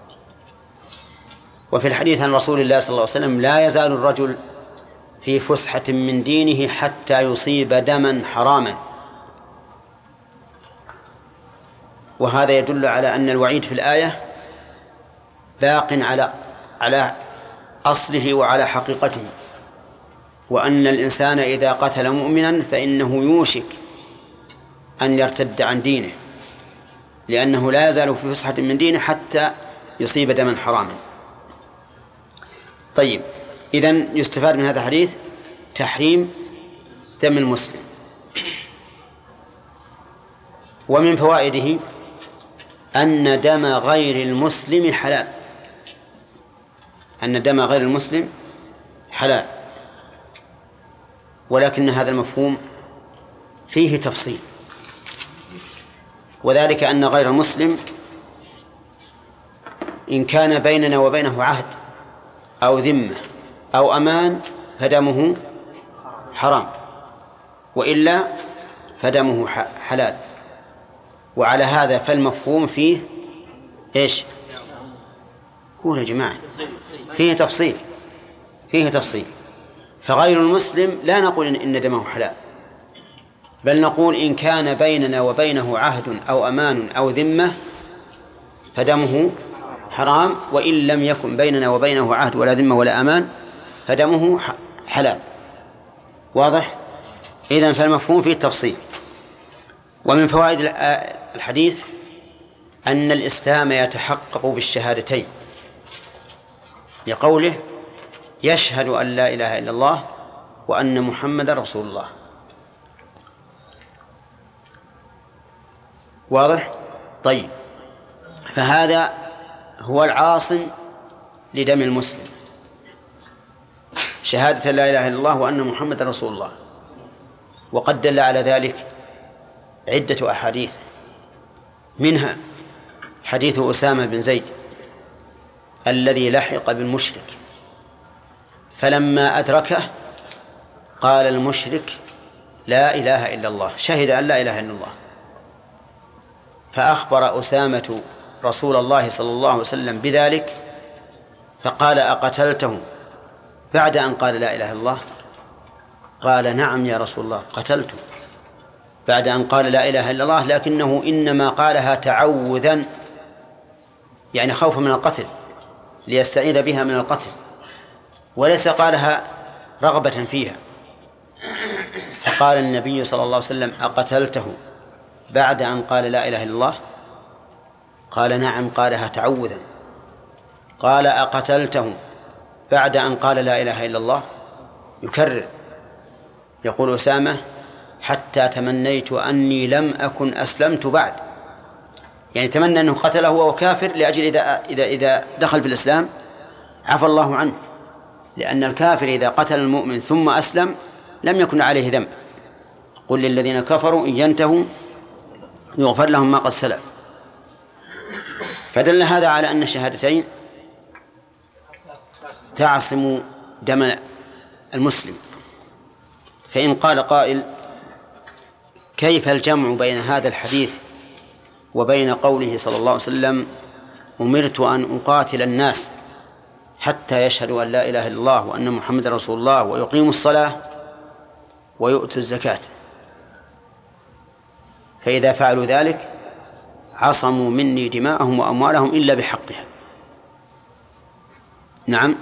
وفي الحديث عن رسول الله صلى الله عليه وسلم: لا يزال الرجل في فسحة من دينه حتى يصيب دما حراما. وهذا يدل على أن الوعيد في الآية باق على على أصله وعلى حقيقته، وأن الإنسان إذا قتل مؤمنا فإنه يوشك أن يرتد عن دينه، لأنه لا يزال في فسحة من دينه حتى يصيب دما حراما. طيب، إذن يستفاد من هذا الحديث تحريم دم المسلم. ومن فوائده أن دم غير المسلم حلال، أن دم غير المسلم حلال، ولكن هذا المفهوم فيه تفصيل، وذلك أن غير المسلم إن كان بيننا وبينه عهد أو ذمة أو أمان فدمه حرام، وإلا فدمه حلال. وعلى هذا فالمفهوم فيه إيش؟ قول يا جماعة، فيه تفصيل، فيه تفصيل. فغير المسلم لا نقول إن دمه حلال، بل نقول إن كان بيننا وبينه عهد أو أمان أو ذمة فدمه حرام، وإن لم يكن بيننا وبينه عهد ولا ذمة ولا أمان فدمه حلال. واضح؟ إذن فالمفهوم فيه التفصيل. ومن فوائد الحديث أن الإسلام يتحقق بالشهادتين، لقوله: يشهد أن لا إله إلا الله وأن محمدا رسول الله. واضح؟ طيب، فهذا هو العاصم لدم المسلم، شهادة لا إله إلا الله وأن محمدا رسول الله. وقد دل على ذلك عدة أحاديث، منها حديث أسامة بن زيد الذي لحق بالمشرك فلما أدركه قال المشرك: لا إله إلا الله، شهد أن لا إله إلا الله. فأخبر أسامة رسول الله صلى الله عليه وسلم بذلك، فقال: أقتلته بعد أن قال لا إله إلا الله؟ قال: نعم يا رسول الله، قتلته بعد أن قال لا إله إلا الله، لكنه إنما قالها تعوذا، يعني خوفا من القتل، ليستعيذ بها من القتل، وليس قالها رغبة فيها. فقال النبي صلى الله عليه وسلم: أقتلته بعد أن قال لا إله إلا الله؟ قال: نعم، قالها تعوذا. قال: أقتلته بعد أن قال لا إله إلا الله؟ يكرر. يقول أسامة: حتى تمنيت أني لم أكن أسلمت بعد، يعني تمنى أنه قتله وهو كافر لأجل إذا, إذا, إذا دخل في الإسلام عفى الله عنه، لأن الكافر إذا قتل المؤمن ثم أسلم لم يكن عليه ذنب. قل للذين كفروا إن ينتهوا يغفر لهم ما قد سلف. فدل هذا على أن الشهادتين تعصم دم المسلم. فإن قال قائل كيف الجمع بين هذا الحديث وبين قوله صلى الله عليه وسلم أمرت أن أقاتل الناس حتى يشهدوا أن لا إله إلا الله وأن محمد رسول الله ويقيموا الصلاة ويؤتوا الزكاة، فإذا فعلوا ذلك عصموا مني دماءهم وأموالهم إلا بحقها. نعم.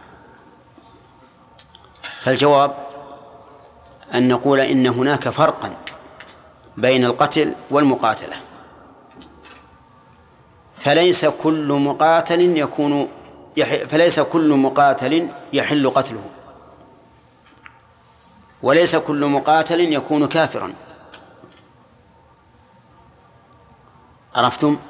فالجواب أن نقول إن هناك فرقا بين القتل والمقاتلة، فليس كل مقاتل يكون يح... فليس كل مقاتل يحل قتله، وليس كل مقاتل يكون كافرا. عرفتم؟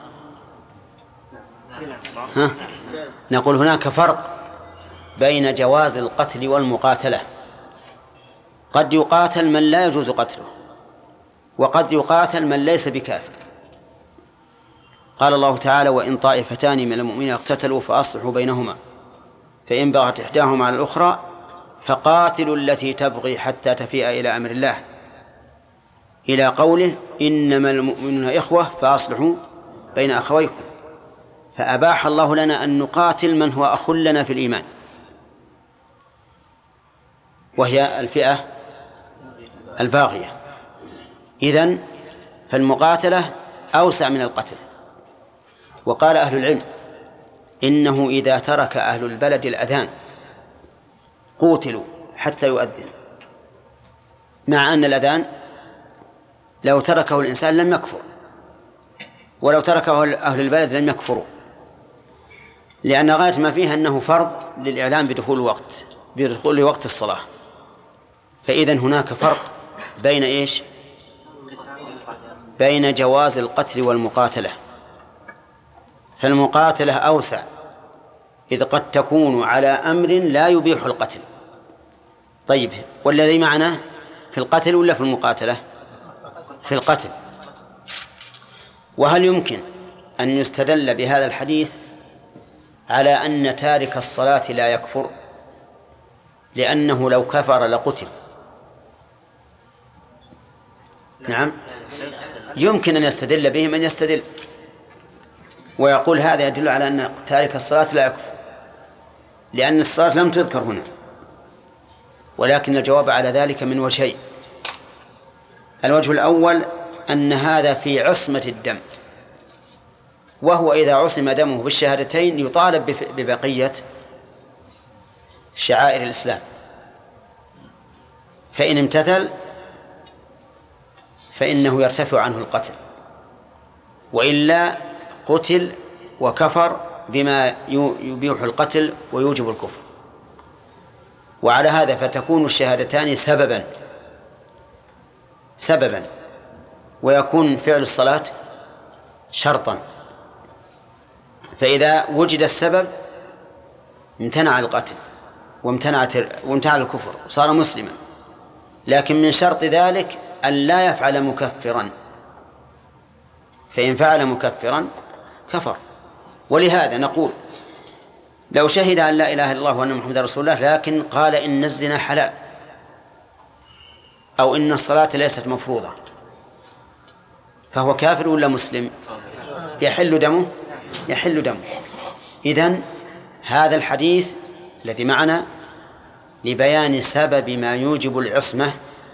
ها؟ نقول هناك فرق بين جواز القتل والمقاتلة. قد يقاتل من لا يجوز قتله، وقد يقاتل من ليس بكافر. قال الله تعالى وإن طائفتان من المؤمنين اقتتلوا فأصلحوا بينهما فإن بغت إحداهما على الأخرى فقاتلوا التي تبغي حتى تفيء إلى أمر الله إلى قوله إنما المؤمنون إخوة فأصلحوا بين أخويكم. فأباح الله لنا أن نقاتل من هو أخ لنا في الإيمان، وهي الفئة الباغية. إذن فالمقاتلة أوسع من القتل. وقال أهل العلم إنه إذا ترك أهل البلد الأذان قوتلوا حتى يؤذن، مع أن الأذان لو تركه الإنسان لم يكفر، ولو تركه أهل البلد لم يكفروا، لأن غاية ما فيها أنه فرض للإعلام بدخول وقت بدخول وقت الصلاة. فإذن هناك فرق بين إيش؟ بين جواز القتل والمقاتلة. فالمقاتلة أوسع، إذ قد تكون على أمر لا يبيح القتل. طيب، والذي معنا في القتل ولا في المقاتلة؟ في القتل. وهل يمكن أن يستدل بهذا الحديث على أن تارك الصلاة لا يكفر، لأنه لو كفر لقتل؟ نعم، يمكن أن يستدل به من يستدل ويقول هذا يدل على أن تارك الصلاة لا يكفر، لأن الصلاة لم تذكر هنا. ولكن الجواب على ذلك من وجهين. الوجه الأول أن هذا في عصمة الدم، وهو إذا عصم دمه بالشهادتين يطالب ببقية شعائر الإسلام، فإن امتثل فإنه يرتفع عنه القتل، وإلا قتل وكفر بما يبيح القتل ويوجب الكفر. وعلى هذا فتكون الشهادتان سببا سببا ويكون فعل الصلاة شرطا. فإذا وجد السبب امتنع القتل وامتنع وامتنع الكفر وصار مسلما، لكن من شرط ذلك أن لا يفعل مكفرا، فإن فعل مكفرا كفر. ولهذا نقول لو شهد أن لا إله إلا الله وأن محمد رسول الله لكن قال إن الزنا حلال أو إن الصلاة ليست مفروضة، فهو كافر ولا مسلم؟ يحل دمه يحل دمه. إذن هذا الحديث الذي معنا لبيان سبب ما يوجب العصمة،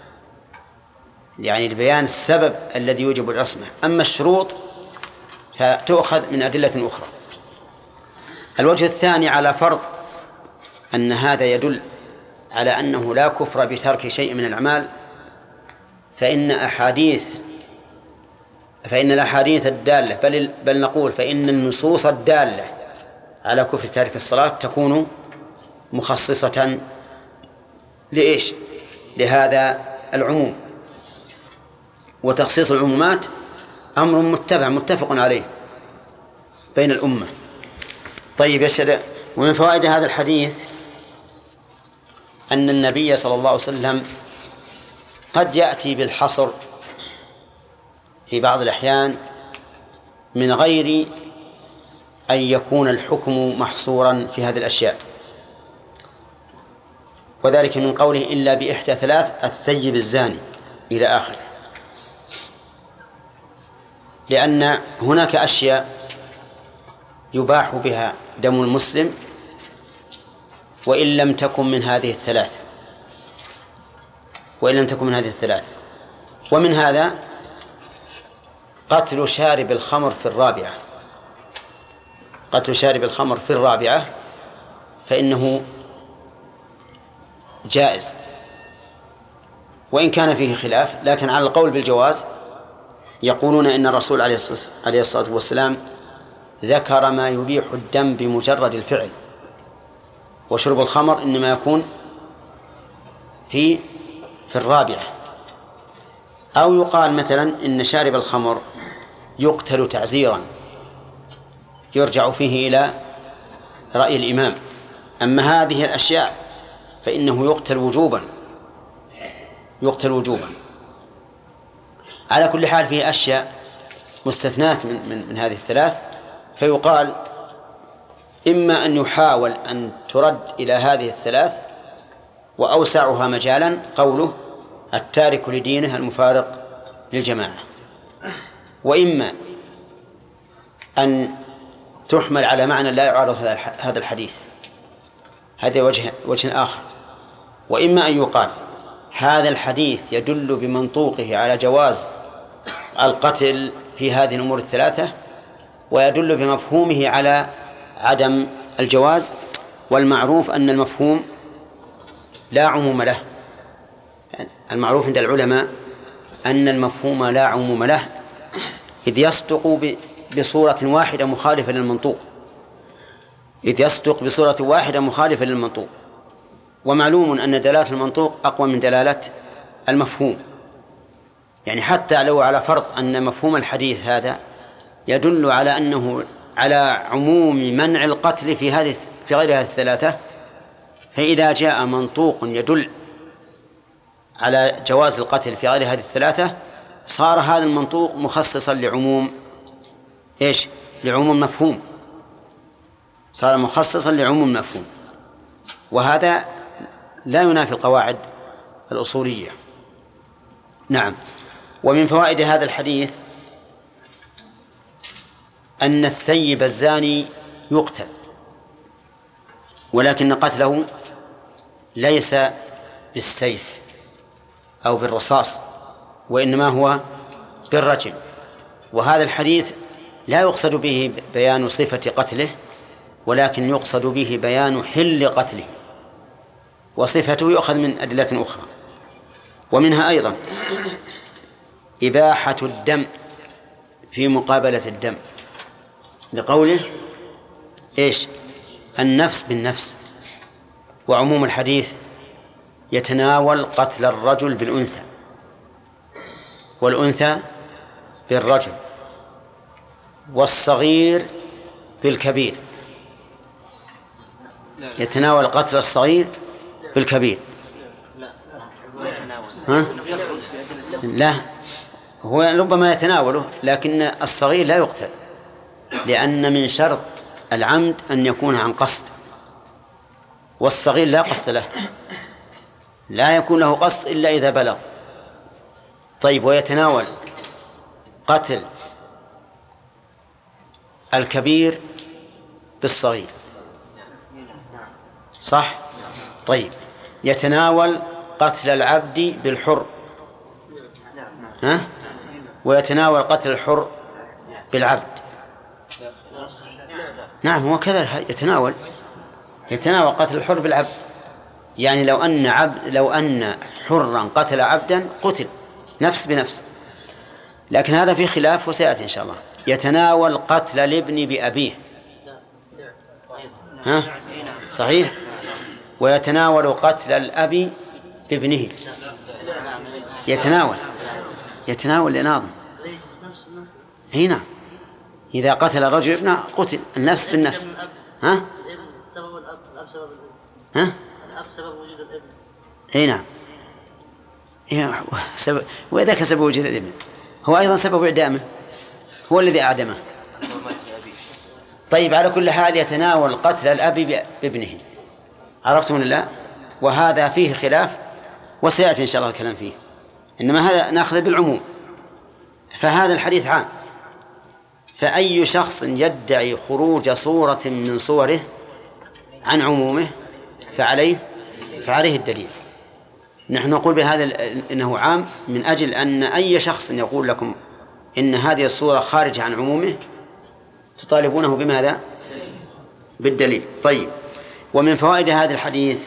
يعني لبيان السبب الذي يوجب العصمة. أما الشروط فتؤخذ من أدلة أخرى. الوجه الثاني على فرض أن هذا يدل على أنه لا كفر بترك شيء من الأعمال، فإن أحاديث فإن الأحاديث الدالة بل, بل نقول فإن النصوص الدالة على كفر تارك الصلاة تكون مخصصة لإيش؟ لهذا العموم. وتخصيص العمومات أمر متبع متفق عليه بين الأمة. طيب يشهد. ومن فوائد هذا الحديث أن النبي صلى الله عليه وسلم قد يأتي بالحصر في بعض الأحيان من غير أن يكون الحكم محصورا في هذه الأشياء، وذلك من قوله إلا بإحدى ثلاث الثيب الزاني إلى آخره، لأن هناك أشياء يباح بها دم المسلم وإن لم تكن من هذه الثلاث وإن لم تكن من هذه الثلاث ومن هذا قتل شارب الخمر في الرابعة قتل شارب الخمر في الرابعة فإنه جائز وإن كان فيه خلاف، لكن على القول بالجواز يقولون إن الرسول عليه الصلاة والسلام ذكر ما يبيح الدم بمجرد الفعل، وشرب الخمر إنما يكون في في الرابعة. أو يقال مثلا إن شارب الخمر يقتل تعزيرا يرجع فيه إلى رأي الإمام، أما هذه الأشياء فإنه يقتل وجوبا يقتل وجوبا. على كل حال فيه أشياء مستثنات من, من, من هذه الثلاث، فيقال إما أن يحاول أن ترد إلى هذه الثلاث، وأوسعها مجالا قوله التارك لدينه المفارق للجماعة، وإما أن تحمل على معنى لا يعارض هذا الحديث، هذا وجه وجه آخر، وإما أن يقال هذا الحديث يدل بمنطوقه على جواز القتل في هذه الأمور الثلاثة، ويدل بمفهومه على عدم الجواز، والمعروف أن المفهوم لا عموم له. يعني المعروف عند العلماء أن المفهوم لا عموم له، إذ يصدق بصورة واحدة مخالفة للمنطوق إذ يصدق بصورة واحدة مخالفة للمنطوق ومعلوم أن دلالة المنطوق أقوى من دلالة المفهوم. يعني حتى لو على فرض أن مفهوم الحديث هذا يدل على أنه على عموم منع القتل في هذه في غير هذه الثلاثة، فإذا جاء منطوق يدل على جواز القتل في غير هذه الثلاثة صار هذا المنطوق مخصصا لعموم إيش؟ لعموم مفهوم، صار مخصصا لعموم مفهوم، وهذا لا ينافي القواعد الأصولية. نعم. ومن فوائد هذا الحديث أن الثيب الزاني يقتل، ولكن قتله ليس بالسيف أو بالرصاص، وإنما هو بالرجم. وهذا الحديث لا يقصد به بيان صفة قتله، ولكن يقصد به بيان حل قتله، وصفته يؤخذ من أدلة أخرى. ومنها أيضا إباحة الدم في مقابلة الدم، لقوله إيش؟ النفس بالنفس. وعموم الحديث يتناول قتل الرجل بالأنثى والأنثى بالرجل والصغير بالكبير، يتناول قتل الصغير بالكبير. ها؟ لا، هو ربما يتناوله، لكن الصغير لا يقتل، لأن من شرط العمد أن يكون عن قصد، والصغير لا قصد له، لا يكون له قصد إلا إذا بلغ. طيب، ويتناول قتل الكبير بالصغير، صح؟ طيب، يتناول قتل العبد بالحر، ها؟ ويتناول قتل الحر بالعبد. نعم، هو كذا يتناول يتناول قتل الحر بالعبد. يعني لو أن عبد لو أن حرا قتل عبدا قتل نفس بنفس، لكن هذا في خلاف وسيأتي إن شاء الله. يتناول قتل الابن بأبيه، ها؟ صحيح. ويتناول قتل الأب بابنه، يتناول يتناول لناظم. هنا إذا قتل الرجل ابنه قتل النفس بالنفس. ها؟ سبب الأب، الأب سبب الابن. ها؟ الأب سبب وجود الابن. هنا سبب وإذا كان سبب وجود الابن هو أيضا سبب إعدامه، هو الذي أعدمه. طيب على كل حال يتناول قتل الأب بابنه، عرفتم ولا لا؟ وهذا فيه خلاف وسيأتي إن شاء الله الكلام فيه، إنما هذا نأخذ بالعموم. فهذا الحديث عام، فأي شخص يدعي خروج صورة من صوره عن عمومه فعليه فعليه الدليل. نحن نقول بهذا إنه عام من أجل أن أي شخص يقول لكم إن هذه الصورة خارجة عن عمومه تطالبونه بماذا؟ بالدليل. طيب، ومن فوائد هذا الحديث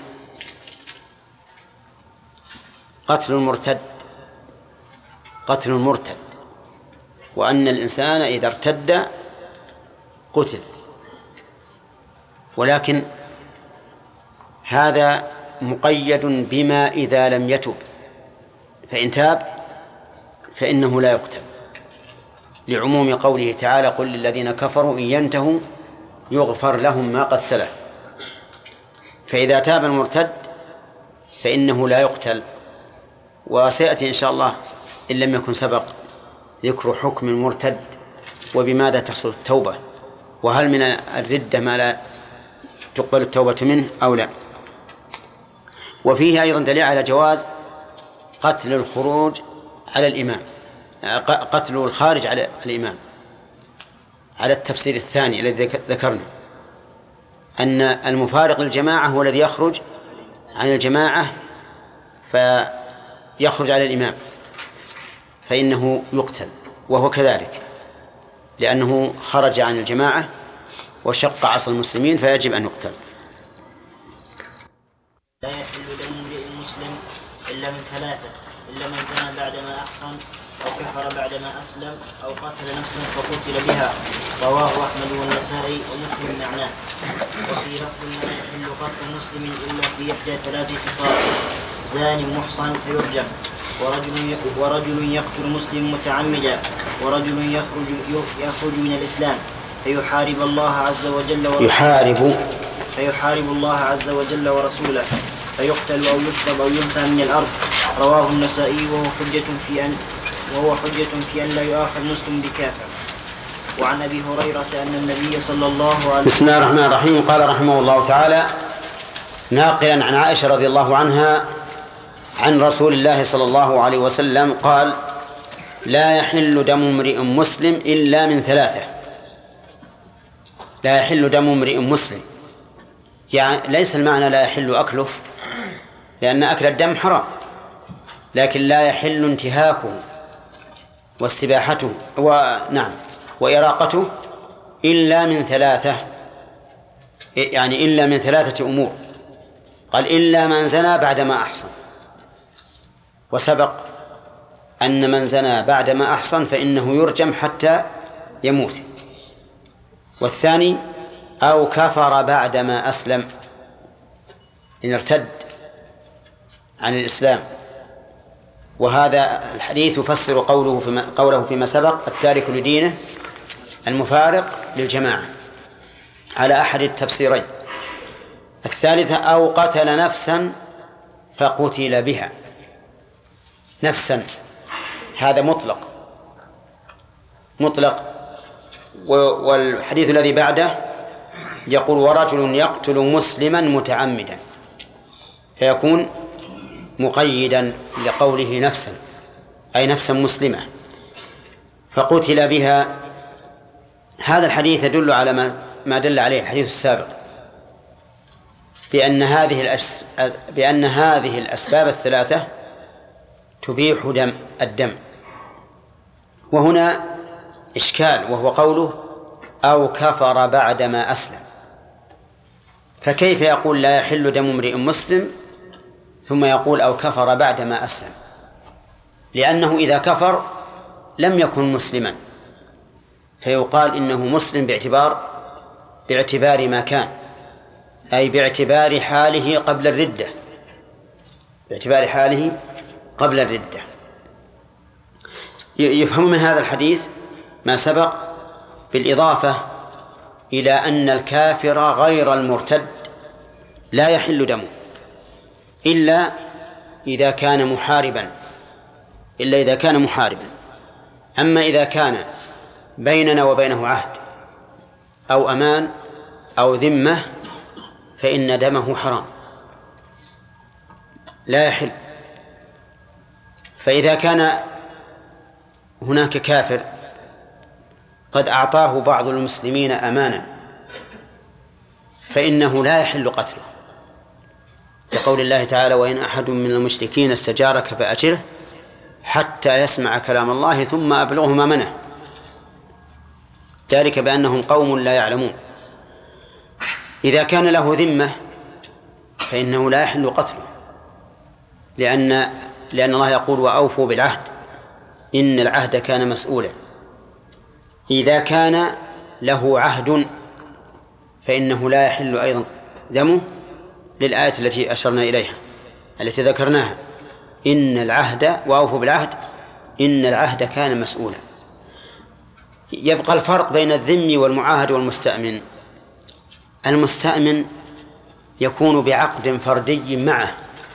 قتل المرتد، قتل المرتد، وأن الإنسان إذا ارتد قتل، ولكن هذا مقيد بما إذا لم يتب، فإن تاب فإنه لا يقتل، لعموم قوله تعالى: قل للذين كفروا إن ينتهوا يغفر لهم ما قد سلف. فإذا تاب المرتد فإنه لا يقتل. وسيأتي إن شاء الله إن لم يكن سبق ذكر حكم المرتد وبماذا تحصل التوبة، وهل من الردة ما لا تقبل التوبة منه أو لا. وفيه أيضا دليل على جواز قتل الخروج على الإمام، قتل الخارج على الإمام، على التفسير الثاني الذي ذكرنا، أن المفارق للجماعة هو الذي يخرج عن الجماعة فيخرج على الإمام فإنه يقتل، وهو كذلك لأنه خرج عن الجماعة وشق عصا المسلمين فيجب أن يقتل. لا يحل دم امرئ مسلم إلا من ثلاثة: إلا من زنى بعدما أحصن، أو كفر بعدما أسلم، أو قتل نفسا فقتل بها. رواه أحمد والنسائي ومسلم معناه. وفي لفظ: لا يحل قتل مسلم إلا في إحدى ثلاث خصال: زان محصن فيرجم، ورجل ورجل يقتل مسلم متعمدا، ورجل يخرج يخرج من الإسلام فيحارب الله عز وجل ورسوله يحارب فيحارب الله عز وجل ورسوله فيقتل أو يسلب أو ينفى من الأرض. رواه النسائي وهو حجة في أن وهو حجة في أن لا يؤاخذ مسلم بكافر. وعن أبي هريرة أن النبي صلى الله عليه وسلم. بسم الله الرحمن الرحيم. قال رحمه الله تعالى ناقلا عن عائشة رضي الله عنها عن رسول الله صلى الله عليه وسلم قال: لا يحل دم امرئ مسلم إلا من ثلاثة. لا يحل دم امرئ مسلم، يعني ليس المعنى لا يحل أكله، لأن أكل الدم حرام، لكن لا يحل انتهاكه واستباحته ونعم وإراقته إلا من ثلاثة، يعني إلا من ثلاثة أمور. قال: إلا من زنى بعدما أحصن، وسبق أن من زنى بعدما أحصن فإنه يرجم حتى يموت. والثاني: أو كفر بعدما أسلم، إن ارتد عن الإسلام. وهذا الحديث يفسر قوله فيما, قوله فيما سبق: التارك لدينه المفارق للجماعة، على أحد التفسيرين. الثالثة: أو قتل نفسا فقتل بها. نفسا هذا مطلق مطلق والحديث الذي بعده يقول: ورجل يقتل مسلما متعمدا، فيكون مقيدا لقوله نفسا، أي نفسا مسلمة فقتل بها. هذا الحديث يدل على ما ما دل عليه الحديث السابق، بأن هذه الأس... بأن هذه الأسباب الثلاثة تبيح دم الدم. وهنا إشكال، وهو قوله: أو كفر بعدما أسلم. فكيف يقول لا يحل دم امرئ مسلم ثم يقول أو كفر بعدما أسلم؟ لأنه إذا كفر لم يكن مسلما، فيقال إنه مسلم باعتبار باعتبار ما كان، أي باعتبار حاله قبل الردة، باعتبار حاله قبل الردة. يفهم من هذا الحديث ما سبق، بالإضافة إلى أن الكافر غير المرتد لا يحل دمه إلا إذا كان محاربا إلا إذا كان محاربا. أما إذا كان بيننا وبينه عهد أو أمان أو ذمة فإن دمه حرام لا يحل. فإذا كان هناك كافر قد أعطاه بعض المسلمين أمانا فإنه لا يحل قتله، لقول الله تعالى: وإن أحد من المشركين استجارك فأجره حتى يسمع كلام الله ثم أبلغه مأمنه، ذلك بأنهم قوم لا يعلمون. إذا كان له ذمة فإنه لا يحل قتله، لأن لأن الله يقول: وأوفوا بالعهد إن العهد كان مسؤولا. إذا كان له عهد فإنه لا يحل أيضا دمه، للآية التي أشرنا إليها التي ذكرناها: إن العهد وأوفوا بالعهد إن العهد كان مسؤولا. يبقى الفرق بين الذمي والمعاهد والمستأمن. المستأمن يكون بعقد فردي معه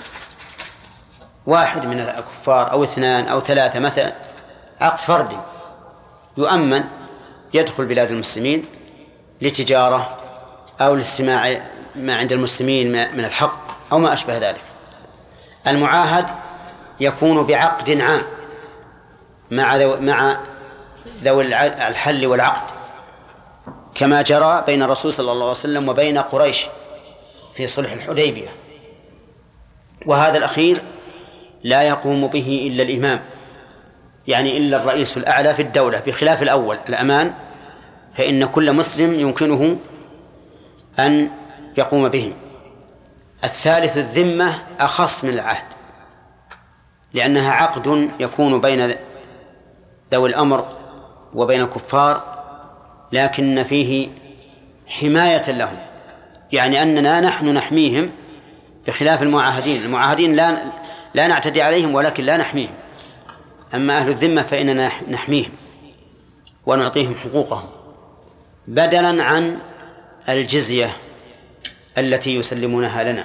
واحد من الكفار أو اثنان أو ثلاثة مثلا، عقد فردي يؤمن يدخل بلاد المسلمين لتجارة أو لاستماع ما عند المسلمين من الحق أو ما أشبه ذلك. المعاهد يكون بعقد عام مع ذو مع ذوي الحل والعقد، كما جرى بين الرسول صلى الله عليه وسلم وبين قريش في صلح الحديبية. وهذا الأخير لا يقوم به إلا الإمام، يعني إلا الرئيس الأعلى في الدولة، بخلاف الأول الأمان فإن كل مسلم يمكنه أن يقوم به. الثالث الذمة أخص من العهد، لأنها عقد يكون بين ذوي الأمر وبين الكفار، لكن فيه حماية لهم، يعني أننا نحن نحميهم بخلاف المعاهدين. المعاهدين لا لا نعتدي عليهم ولكن لا نحميهم، أما أهل الذمة فإننا نحميهم ونعطيهم حقوقهم بدلا عن الجزية التي يسلمونها لنا.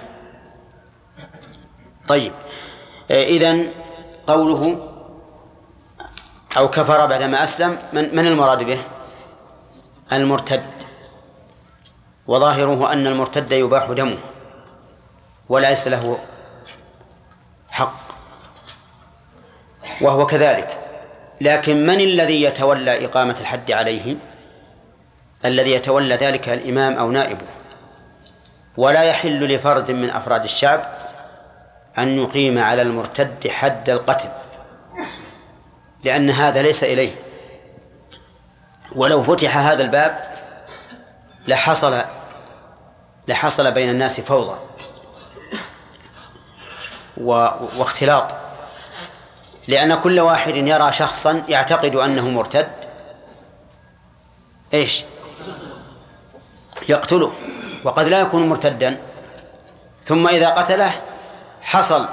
طيب، إذن قوله أو كفر بعدما أسلم، من, من المراد به؟ المرتد، وظاهره أن المرتد يباح دمه وليس له حق، وهو كذلك. لكن من الذي يتولى إقامة الحد عليه؟ الذي يتولى ذلك الإمام أو نائبه، ولا يحل لفرد من أفراد الشعب أن يقيم على المرتد حد القتل، لأن هذا ليس إليه. ولو فتح هذا الباب لحصل لحصل بين الناس فوضى واختلاط، لأن كل واحد يرى شخصا يعتقد أنه مرتد إيش يقتله، وقد لا يكون مرتدا، ثم إذا قتله حصل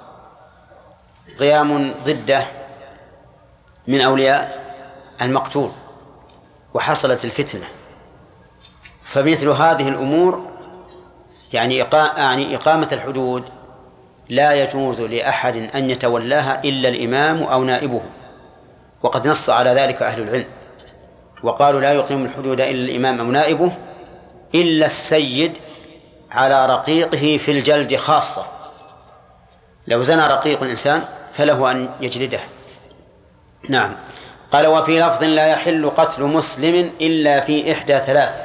قيام ضده من أولياء المقتول وحصلت الفتنة. فمثل هذه الأمور يعني يعني إقامة الحدود لا يجوز لأحد أن يتولاها إلا الإمام أو نائبه، وقد نص على ذلك أهل العلم وقالوا لا يقيم الحدود إلا الإمام أو نائبه إلا السيد على رقيقه في الجلد خاصة. لو زنى رقيق الإنسان فله أن يجلده. نعم. قال: وفي لفظ لا يحل قتل مسلم إلا في إحدى ثلاث.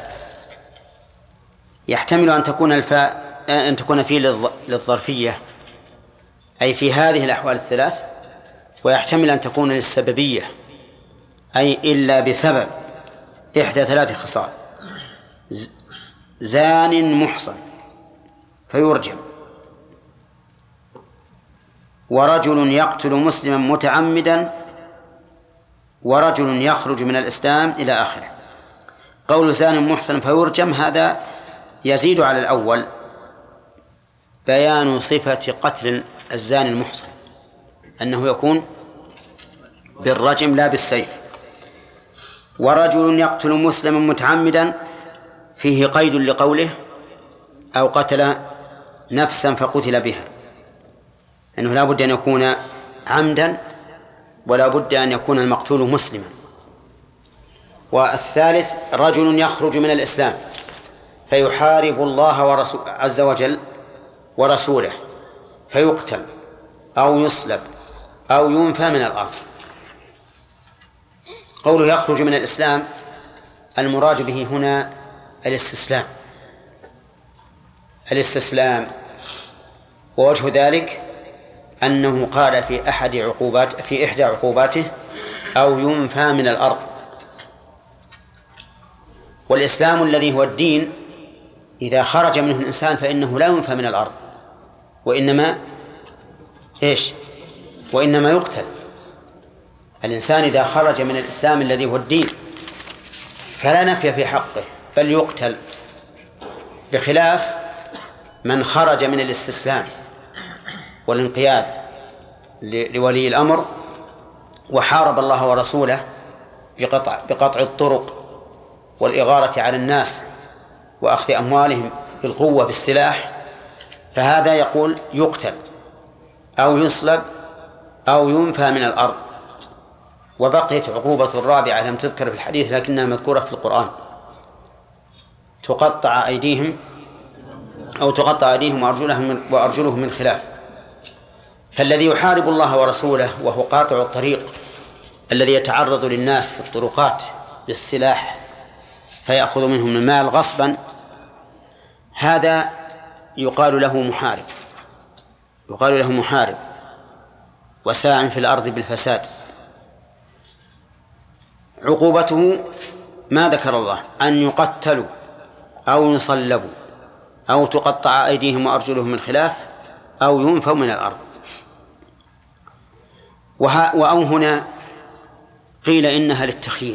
يحتمل أن تكون الفاء أن تكون فيه للظرفية أي في هذه الأحوال الثلاث، ويحتمل أن تكون للسببية أي إلا بسبب إحدى ثلاث خصال: زان محصن فيرجم، ورجل يقتل مسلما متعمدا، ورجل يخرج من الإسلام إلى آخره. قول زان محصن فيرجم هذا يزيد على الأول بيان صفة قتل الزاني المحصن، أنه يكون بالرجم لا بالسيف. ورجل يقتل مسلما متعمدا فيه قيد لقوله أو قتل نفسا فقتل بها، أنه لا بد أن يكون عمدا ولا بد أن يكون المقتول مسلما. والثالث رجل يخرج من الإسلام فيحارب الله ورسول عز وجل ورسوله فيقتل أو يصلب أو ينفى من الأرض. قوله يخرج من الإسلام المراد به هنا الاستسلام الاستسلام ووجه ذلك أنه قال في أحد عقوبات في إحدى عقوباته أو ينفى من الأرض. والإسلام الذي هو الدين إذا خرج منه الإنسان فإنه لا ينفى من الأرض وإنما إيش وإنما يقتل. الإنسان إذا خرج من الإسلام الذي هو الدين فلا نفي في حقه بل يقتل، بخلاف من خرج من الاستسلام والانقياد لولي الأمر وحارب الله ورسوله بقطع, بقطع الطرق والإغارة على الناس وأخذ أموالهم بالقوة بالسلاح، فهذا يقول يقتل أو يصلب أو ينفى من الأرض. وبقيت عقوبة الرابعة لم تذكر في الحديث لكنها مذكورة في القرآن، تقطع أيديهم أو تقطع أيديهم وأرجلهم من, وأرجلهم من خلاف. فالذي يحارب الله ورسوله وهو قاطع الطريق الذي يتعرض للناس في الطرقات بالسلاح فيأخذ منهم المال غصبا، هذا يقال له محارب يقال له محارب وساع في الأرض بالفساد. عقوبته ما ذكر الله أن يقتلوا أو يصلبوا أو تقطع أيديهم وأرجلهم من خلاف أو ينفوا من الأرض. وأو هنا قيل إنها للتخيير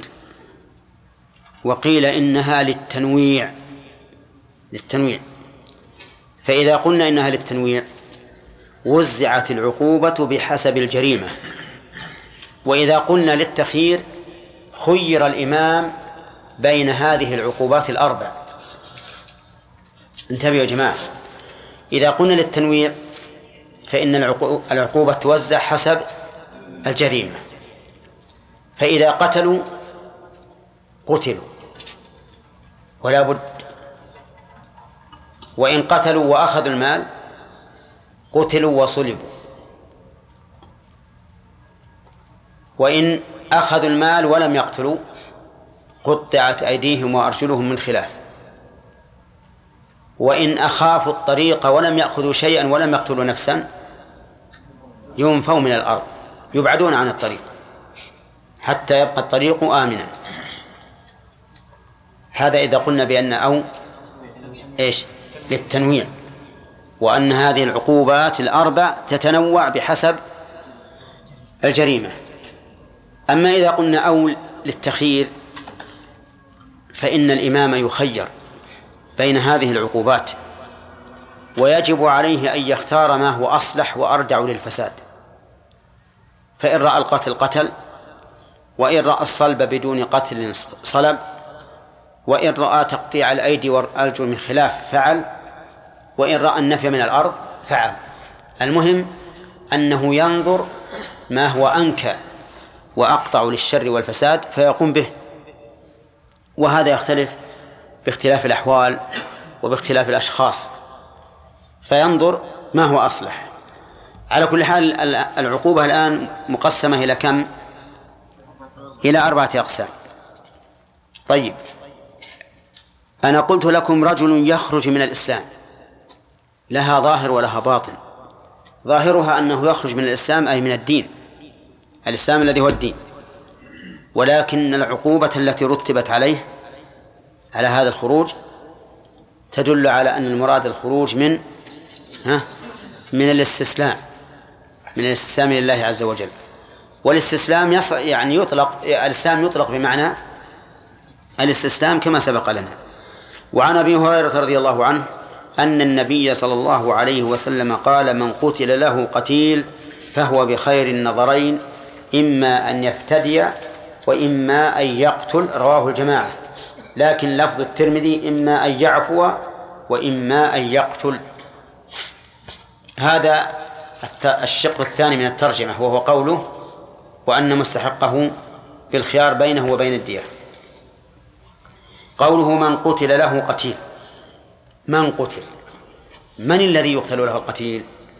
وقيل إنها للتنويع للتنويع فإذا قلنا إنها للتنويع وزعت العقوبة بحسب الجريمة، وإذا قلنا للتخيير خير الإمام بين هذه العقوبات الأربع. انتبهوا يا جماعة، إذا قلنا للتنويع فإن العقوبة توزع حسب الجريمة، فإذا قتلوا قتلوا ولا بد، وإن قتلوا وأخذوا المال قتلوا وصلبوا، وإن أخذوا المال ولم يقتلوا قطعت أيديهم وأرجلهم من خلاف، وإن أخافوا الطريق ولم يأخذوا شيئا ولم يقتلوا نفسا ينفوا من الأرض، يبعدون عن الطريق حتى يبقى الطريق آمنا. هذا إذا قلنا بأن أو إيش للتنويع، وأن هذه العقوبات الأربع تتنوع بحسب الجريمة. أما إذا قلنا أو للتخيير فإن الإمام يخير بين هذه العقوبات ويجب عليه أن يختار ما هو أصلح وأردع للفساد، فإن رأى القتل قتل، وإن رأى الصلب بدون قتل صلب، وإن رأى تقطيع الأيدي والأرجل من خلاف فعل، وإن رأى النفي من الأرض فعل. المهم أنه ينظر ما هو أنكى وأقطع للشر والفساد فيقوم به، وهذا يختلف باختلاف الأحوال وباختلاف الأشخاص، فينظر ما هو أصلح. على كل حال العقوبة الآن مقسمة إلى كم؟ إلى أربعة أقسام. طيب، أنا قلت لكم رجل يخرج من الإسلام، لها ظاهر ولها باطن. ظاهرها أنه يخرج من الإسلام أي من الدين، الإسلام الذي هو الدين، ولكن العقوبة التي رتبت عليه على هذا الخروج تدل على أن المراد الخروج من ها من الاستسلام من الاستسلام لله عز وجل. والاستسلام يص... يعني يطلق الإسلام يطلق بمعنى الاستسلام كما سبق لنا. وعن أبي هريرة رضي الله عنه أن النبي صلى الله عليه وسلم قال: من قتل له قتيل فهو بخير النظرين، إما أن يفتدي وإما أن يقتل. رواه الجماعة، لكن لفظ الترمذي إما أن يعفو وإما أن يقتل. هذا الشق الثاني من الترجمة، وهو قوله وأن مستحقه بالخيار بينه وبين الدية. قوله من قتل له قتيل، من قتل، من الذي يقتل له القتيل؟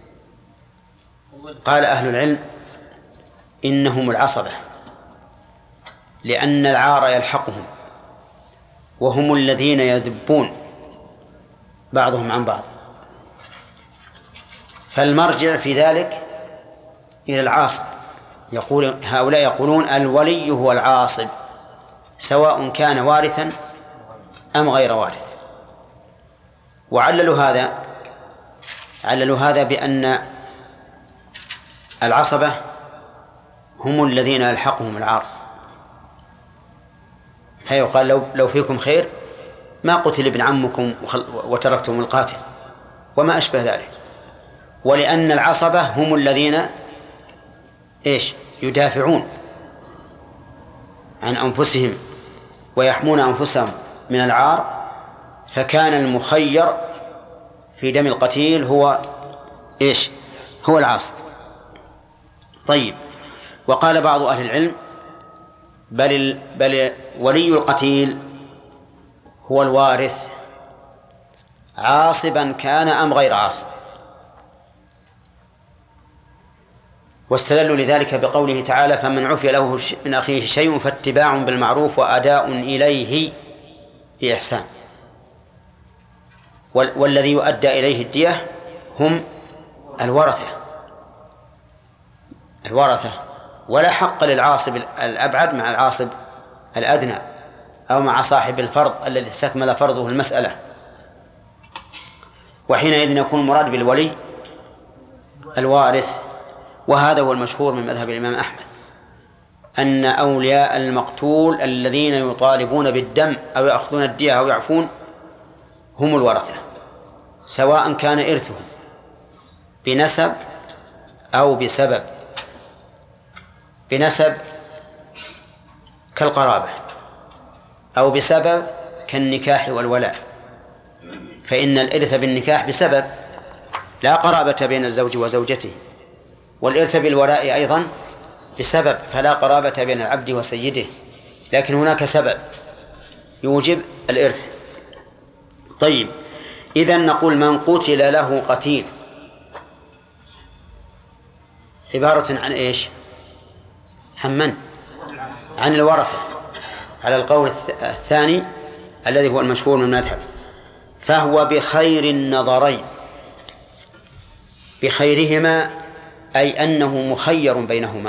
قال أهل العلم إنهم العصبة، لأن العار يلحقهم وهم الذين يذبون بعضهم عن بعض، فالمرجع في ذلك إلى العاصب. يقول هؤلاء يقولون الولي هو العاصب سواء كان وارثا أم غير وارث. وعللوا هذا عللوا هذا بأن العصبة هم الذين يلحقهم العار، فيقال لو, لو فيكم خير ما قتل ابن عمكم وتركتم القاتل وما أشبه ذلك. ولأن العصبة هم الذين إيش يدافعون عن أنفسهم ويحمون أنفسهم من العار، فكان المخير في دم القتيل هو إيش هو العاصب. طيب، وقال بعض أهل العلم بل, بل ولي القتيل هو الوارث عاصبا كان أم غير عاصب، واستدلوا لذلك بقوله تعالى فمن عفي له من أخيه شيء فاتباع بالمعروف وأداء إليه بإحسان. والذي يؤدى إليه الدية هم الورثة الورثة ولا حق للعاصب الأبعد مع العاصب الأدنى أو مع صاحب الفرض الذي استكمل فرضه المسألة. وحينئذ يكون المراد بالولي الوارث. وهذا هو المشهور من مذهب الإمام أحمد أن أولياء المقتول الذين يطالبون بالدم أو يأخذون الدية أو يعفون هم الورثة، سواء كان إرثهم بنسب أو بسبب. بنسب كالقرابة، أو بسبب كالنكاح والولاء، فإن الإرث بالنكاح بسبب لا قرابة بين الزوج وزوجته، والإرث بالولاء أيضا بسبب فلا قرابة بين العبد وسيده، لكن هناك سبب يوجب الإرث. طيب، إذن نقول من قتل له قتيل عبارة عن إيش؟ عن من؟ عن الورثة على القول الثاني الذي هو المشهور من المذهب، فهو بخير النظرين. بخيرهما أي أنه مخير بينهما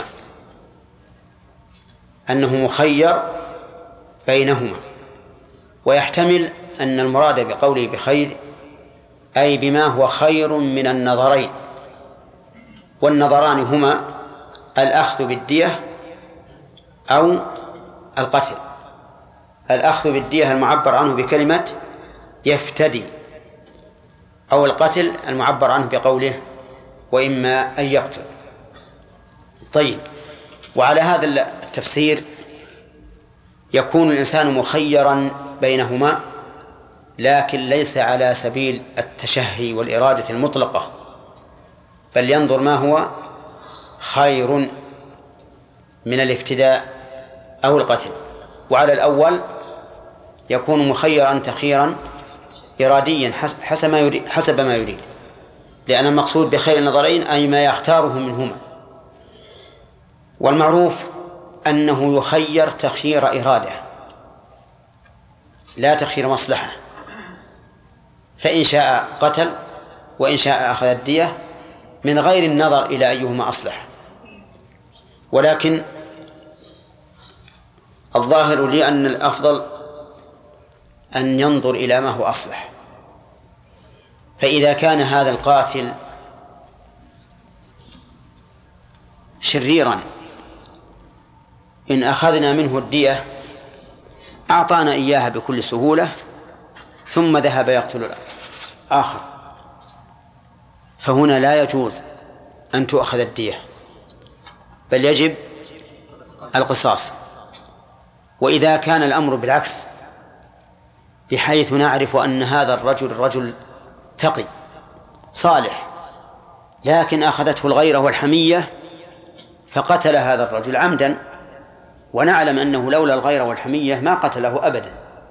أنه مخير بينهما ويحتمل أن المراد بقوله بخير أي بما هو خير من النظرين، والنظران هما الأخذ بالدية أو القتل. الأخذ بالدية المعبر عنه بكلمة يفتدي، أو القتل المعبر عنه بقوله وإما أن يقتل. طيب، وعلى هذا التفسير يكون الإنسان مخيرا بينهما، لكن ليس على سبيل التشهي والإرادة المطلقة، بل ينظر ما هو خير من الافتداء أو القتل. وعلى الأول يكون مخيرا تخيرا إراديا حسب ما يريد, حسب ما يريد لأن المقصود بخير النظرين أي ما يختاره منهما. والمعروف أنه يخير تخيير إرادة لا تخيير مصلحة، فإن شاء قتل وإن شاء أخذ الدية من غير النظر إلى أيهما أصلح. ولكن الظاهر لي أن الأفضل أن ينظر إلى ما هو أصلح. فإذا كان هذا القاتل شريرا إن أخذنا منه الدية أعطانا إياها بكل سهولة ثم ذهب يقتل الآخر، فهنا لا يجوز أن تؤخذ الدية بل يجب القصاص. وإذا كان الأمر بالعكس بحيث نعرف أن هذا الرجل رجل تقي صالح لكن أخذته الغيرة والحمية فقتل هذا الرجل عمدا، ونعلم أنه لولا الغيرة والحمية ما قتله أبدا،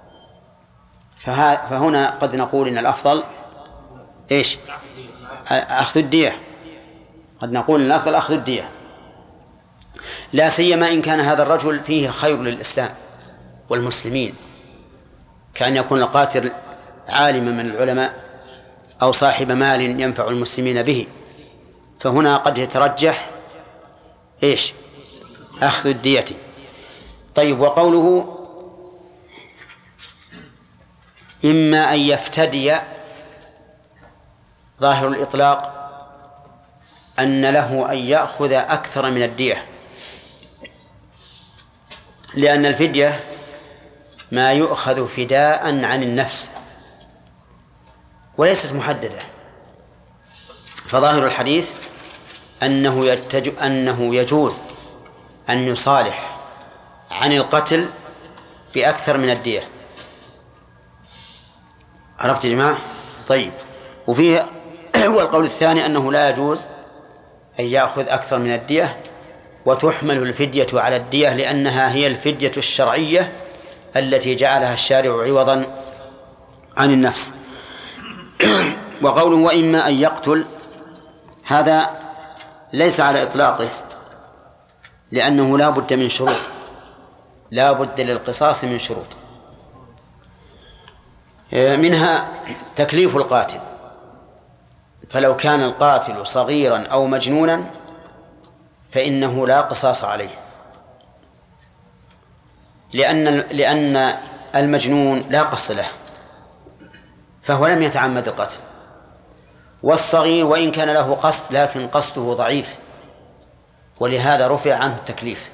فهنا قد نقول إن الأفضل إيش؟ أخذ الدية. قد نقول إن الأفضل أخذ الدية، لا سيما إن كان هذا الرجل فيه خير للإسلام والمسلمين، كأن يكون القاتل عالما من العلماء أو صاحب مال ينفع المسلمين به، فهنا قد يترجح إيش؟ أخذ الدية. طيب، وقوله إما أن يفتدي، ظاهر الإطلاق أن له أن يأخذ أكثر من الدية، لأن الفدية ما يؤخذ فداء عن النفس وليست محددة، فظاهر الحديث أنه يتج... أنه يجوز أن يصالح عن القتل بأكثر من الدية. عرفت يا جماعة؟ طيب، وفيه هو القول الثاني أنه لا يجوز أن يأخذ أكثر من الدية، وتحمل الفدية على الدية لأنها هي الفدية الشرعية التي جعلها الشارع عوضا عن النفس. وقوله وإما أن يقتل، هذا ليس على إطلاقه، لأنه لا بد من شروط، لا بد للقصاص من شروط، منها تكليف القاتل، فلو كان القاتل صغيرا أو مجنونا فإنه لا قصاص عليه، لأن لأن المجنون لا قصد له فهو لم يتعمد القتل، والصغير وإن كان له قصد لكن قصده ضعيف، ولهذا رفع عنه التكليف،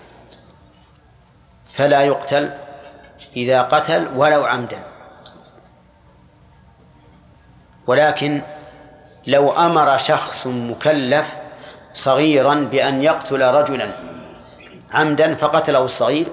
فلا يقتل إذا قتل ولو عمدا. ولكن لو أمر شخص مكلف صغيرا بأن يقتل رجلا عمدا فقتله الصغير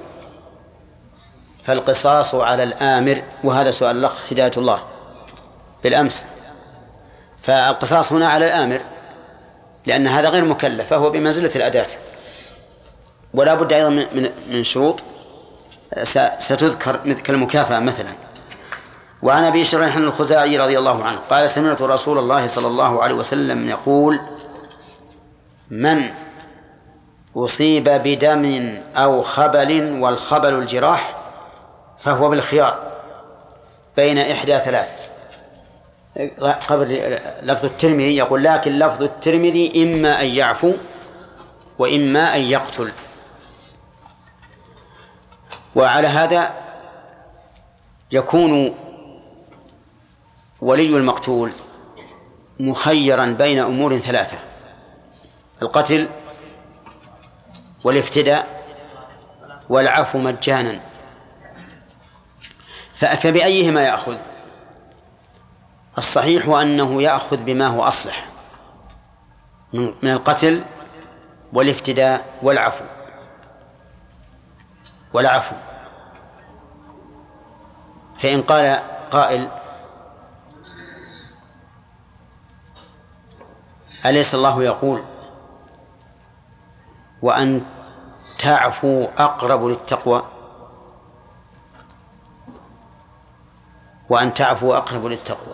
فالقصاص على الآمر، وهذا سؤال الأخ هداية الله بالأمس، فالقصاص هنا على الآمر لأن هذا غير مكلف فهو بمنزلة الأداة. ولا بد أيضا من من شروط ستذكر مثل المكافأة مثلا. وعن أبي شريح الخزاعي رضي الله عنه قال سمعت رسول الله صلى الله عليه وسلم يقول من أصيب بدم أو خبل، والخبل الجراح، فهو بالخيار بين إحدى ثلاث. قبل لفظ الترمذي يقول لكن لفظ الترمذي إما أن يعفو وإما أن يقتل. وعلى هذا يكون ولي المقتول مخيرا بين أمور ثلاثة: القتل والافتداء والعفو مجانا، فبأيهما يأخذ؟ الصحيح أنه يأخذ بما هو أصلح من القتل والافتداء والعفو والعفو. فإن قال قائل أليس الله يقول وأن تعفوا أقرب للتقوى، وأن تعفوا أقرب للتقوى؟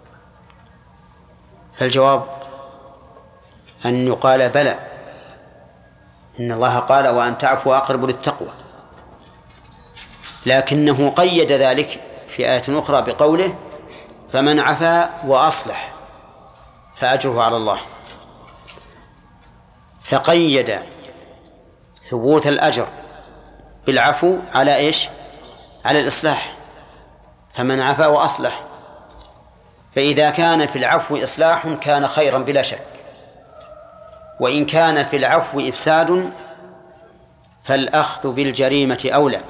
فالجواب أن يقال بلى، إن الله قال وأن تعفوا أقرب للتقوى، لكنه قيد ذلك في آية أخرى بقوله فمن عفا وأصلح فأجره على الله، فقيد ثبوت الأجر بالعفو على إيش؟ على الإصلاح، فمن عفا وأصلح، فإذا كان في العفو إصلاح كان خيرا بلا شك، وإن كان في العفو إفساد فالأخذ بالجريمة أولى،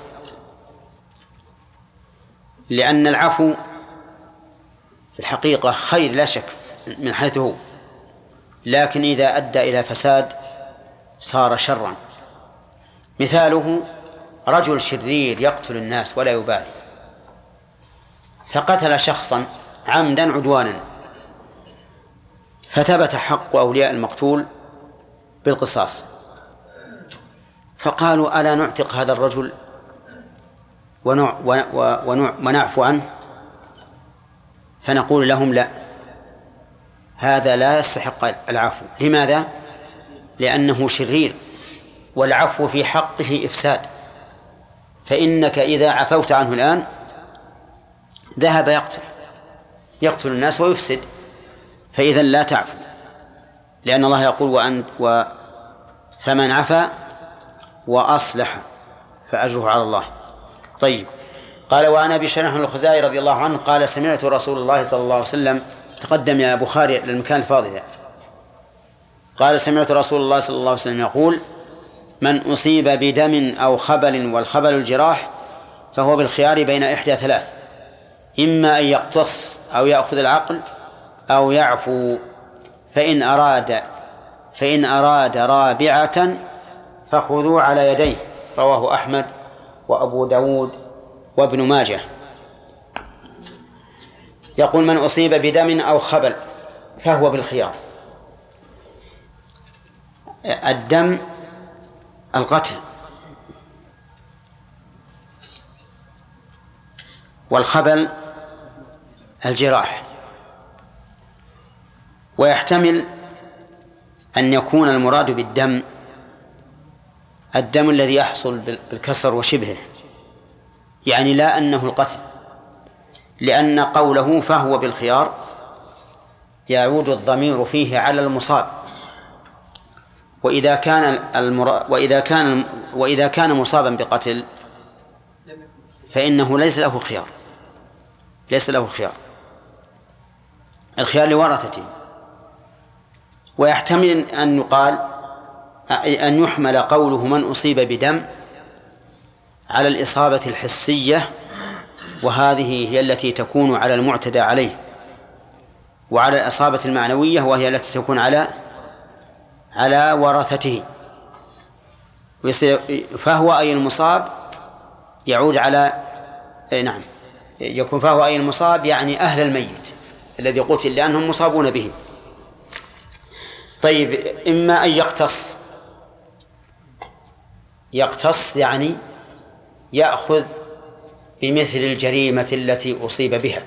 لأن العفو في الحقيقة خير لا شك من حيث هو، لكن إذا أدى إلى فساد صار شرا. مثاله رجل شرير يقتل الناس ولا يبالي، فقتل شخصا عمدا عدوانا، فثبت حق أولياء المقتول بالقصاص، فقالوا ألا نعتق هذا الرجل ونوع ونوع ونعفو عنه؟ فنقول لهم لا، هذا لا يستحق العفو. لماذا؟ لأنه شرير، والعفو في حقه إفساد، فإنك إذا عفوت عنه الآن ذهب يقتل يقتل الناس ويفسد، فإذا لا تعفو، لأن الله يقول وأن و فمن عفا وأصلح فأجره على الله. طيب، قال وعن أبي شريح الخزاعي رضي الله عنه قال سمعت رسول الله صلى الله عليه وسلم، تقدم يا بخاري للمكان الفاضل، قال سمعت رسول الله صلى الله عليه وسلم يقول من أصيب بدم أو خبل، والخبل الجراح، فهو بالخيار بين إحدى ثلاث، إما أن يقتص أو يأخذ العقل أو يعفو، فإن أراد فإن أراد رابعة فخذوا على يديه. رواه أحمد وأبو داود وابن ماجه. يقول من أصيب بدم أو خبل فهو بالخيار. الدم القتل، والخبل الجراح، ويحتمل أن يكون المراد بالدم الدم الذي يحصل بالكسر وشبهه، يعني لا أنه القتل، لأن قوله فهو بالخيار يعود الضمير فيه على المصاب، وإذا كان المرا... وإذا كان وإذا كان مصابا بقتل فإنه ليس له خيار ليس له خيار الخيار لورثته. ويحتمل أن يقال أن يحمل قوله من أصيب بدم على الإصابة الحسية، وهذه هي التي تكون على المعتدى عليه، وعلى الإصابة المعنوية وهي التي تكون على على ورثته. فهو أي المصاب يعود على نعم يكون فهو أي المصاب يعني أهل الميت الذي قتل، لأنهم مصابون به. طيب، إما أن يقتص يقتص يعني يأخذ بمثل الجريمة التي أصيب بها،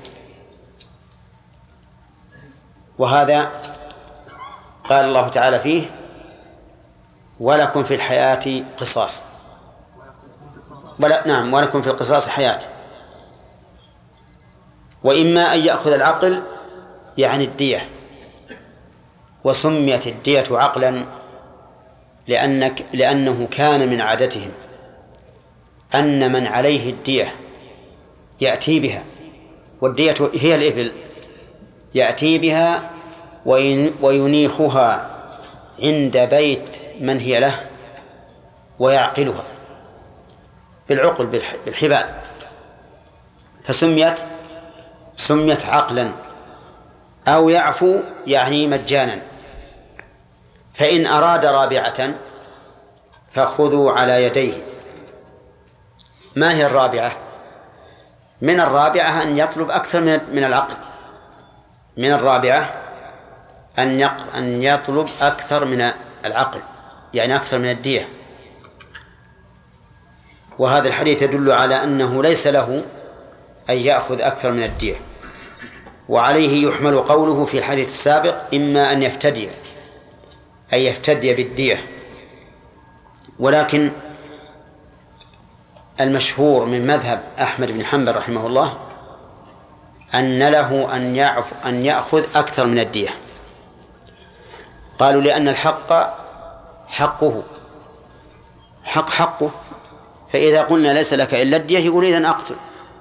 وهذا قال الله تعالى فيه ولكم في الحياة قصاص ولا نعم ولكم في القصاص حياة. وإما أن يأخذ العقل يعني الدية، وسميت الدية عقلا لأنك لأنه كان من عادتهم أن من عليه الدية يأتي بها، والدية هي الإبل، يأتي بها وينيخها عند بيت من هي له ويعقلها بالعقل بالحبال، فسميت سميت عقلا. أو يعفو يعني مجانا. فإن أراد رابعة فخذوا على يديه. ما هي الرابعة؟ من الرابعة أن يطلب أكثر من العقل من الرابعة أن أن يطلب أكثر من العقل، يعني أكثر من الدية. وهذا الحديث يدل على أنه ليس له أن يأخذ أكثر من الدية، وعليه يحمل قوله في الحديث السابق إما أن يفتدي أي يفتدي بالدية. ولكن المشهور من مذهب أحمد بن حنبل رحمه الله أن له أن يعف أن يأخذ أكثر من الدية. قالوا لأن الحق حقه حق حقه فإذا قلنا ليس لك إلا الدية يقول إذن أقتل.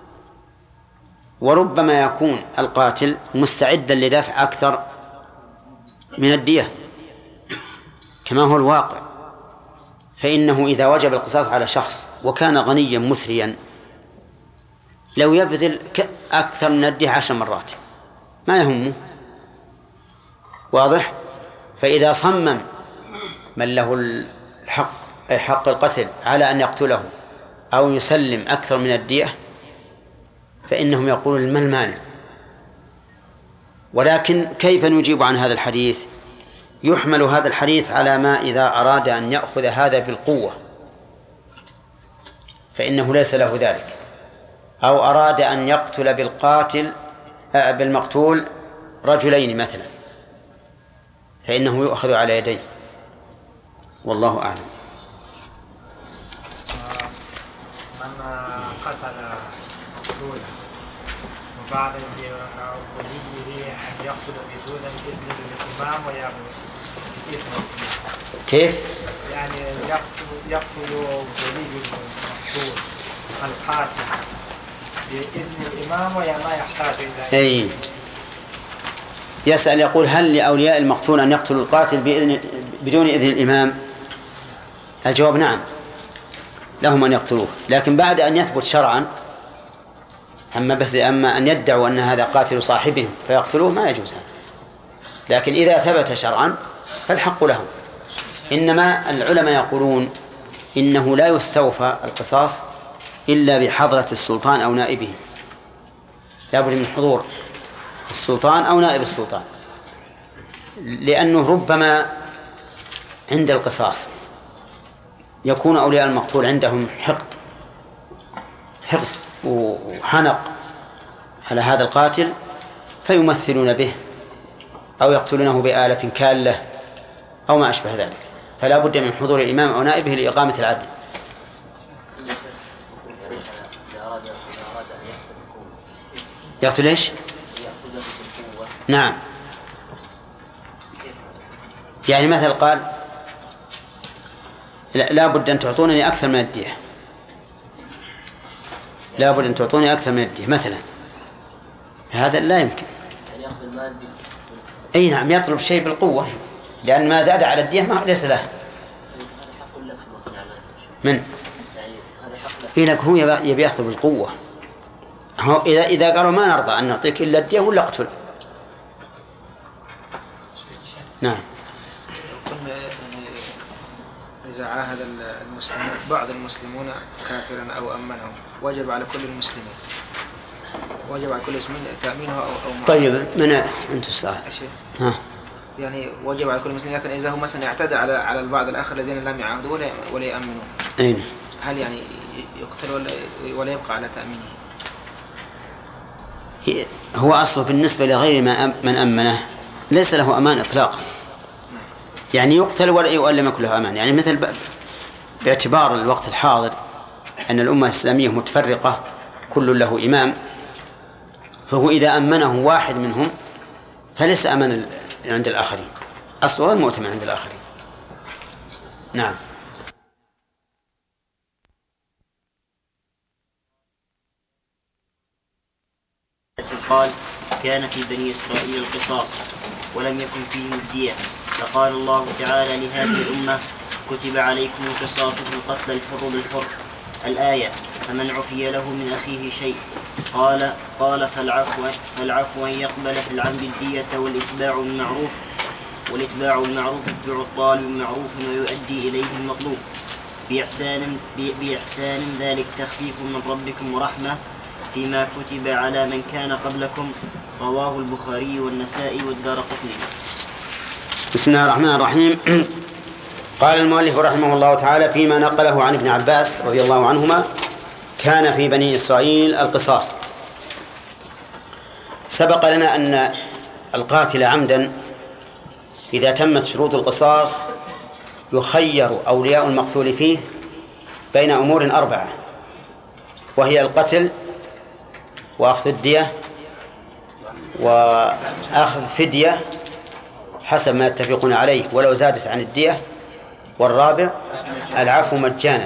وربما يكون القاتل مستعدا لدفع أكثر من الدية كما هو الواقع، فإنه إذا وجب القصاص على شخص وكان غنيا مثريا لو يبذل أكثر من الدية عشر مرات ما يهمه، واضح؟ فإذا صمم من له الحق حق القتل على أن يقتله أو يسلم أكثر من الدية فإنهم يقولون ما المانع. ولكن كيف نجيب عن هذا الحديث؟ يحمل هذا الحديث على ما إذا أراد أن يأخذ هذا بالقوة فإنه ليس له ذلك، أو أراد أن يقتل بالقاتل بالمقتول رجلين مثلا فإنه يؤخذ على يديه، والله أعلم. من قتل مقتولا وبعد وليه أن يقتل بدون إذن الإمام ويأمر كيف؟ يعني يقتل يقتل ولي المقتول القاتل بإذن الإمام ولا ما يحتاج إلى أي يسأل يقول هل لأولياء المقتول أن يقتلوا القاتل بإذن بدون إذن الإمام؟ الجواب نعم، لهم أن يقتلوه، لكن بعد أن يثبت شرعا. أما بس أما أن يدعوا أن هذا قاتل صاحبهم فيقتلوه ما يجوز هذا، لكن إذا ثبت شرعا فالحق لهم. إنما العلماء يقولون إنه لا يستوفى القصاص إلا بحضرة السلطان أو نائبه، لا بد من حضور السلطان أو نائب السلطان، لأنه ربما عند القصاص يكون أولياء المقتول عندهم حقد حقد وحنق على هذا القاتل فيمثلون به أو يقتلونه بآلة كالة أو ما أشبه ذلك، فلا بد من حضور الإمام أو نائبه لإقامة العدل. يقتل إيش؟ نعم، يعني مثل قال لا, لا بد أن تعطونني أكثر من الدية، لا بد أن تعطوني أكثر من الدية مثلا، هذا لا يمكن. أي نعم، يطلب شيء بالقوة، لأن ما زاد على الدية ما ليس له. من؟ إنك هو يبي يأخذ بالقوة. هو إذا إذا قالوا ما نرضى أن نعطيك إلا الدية ولا اقتل. نعم. إذا عاهد المسلمون بعض المسلمون كافرا أو أمنه وجب على كل المسلمين وجب على كل المسلمين تأمينه أو أو طيب من أنت السؤال؟ ها. يعني وجب على كل المسلمين، لكن إذا هو مثلا اعتدى على على البعض الآخر الذين لم يعاهدوا ولا ولا يأمنوا، أين؟ هل يعني يقتل ولا ولا يبقى على تأمينه؟ هو أصله بالنسبة لغير ما من أمنه ليس له أمان إطلاقا، يعني يقتل ولا لم يكن له أمان. يعني مثل باعتبار الوقت الحاضر أن الأمة الإسلامية متفرقة كل له إمام، فهو إذا أمنه واحد منهم فليس أمان عند الآخرين، أصله المؤتمن عند الآخرين. نعم. قال كان في بني إسرائيل القصاص ولم يكن فيهم الدية، فقال الله تعالى لهذه الأمة كتب عليكم القصاص في القتل الحر بالحر الآية. فمن عفي له من أخيه شيء قال قال فالعفو فالعفو أن يقبل في العمد الدية والإتباع المعروف والإتباع المعروف يتبع الطالب المعروف ويؤدي إليه المطلوب بإحسان بإحسان ذلك تخفيف من ربكم ورحمة فيما كتب على من كان قبلكم. رواه البخاري والنسائي والدارقطني. بسم الله الرحمن الرحيم. قال المؤلف رحمه الله تعالى فيما نقله عن ابن عباس رضي الله عنهما كان في بني إسرائيل القصاص. سبق لنا أن القاتل عمدا إذا تمت شروط القصاص يخير أولياء المقتول فيه بين أمور أربعة، وهي القتل وأخذ الدية وأخذ فدية حسب ما يتفقون عليه ولو زادت عن الدية، والرابع العفو مجانا.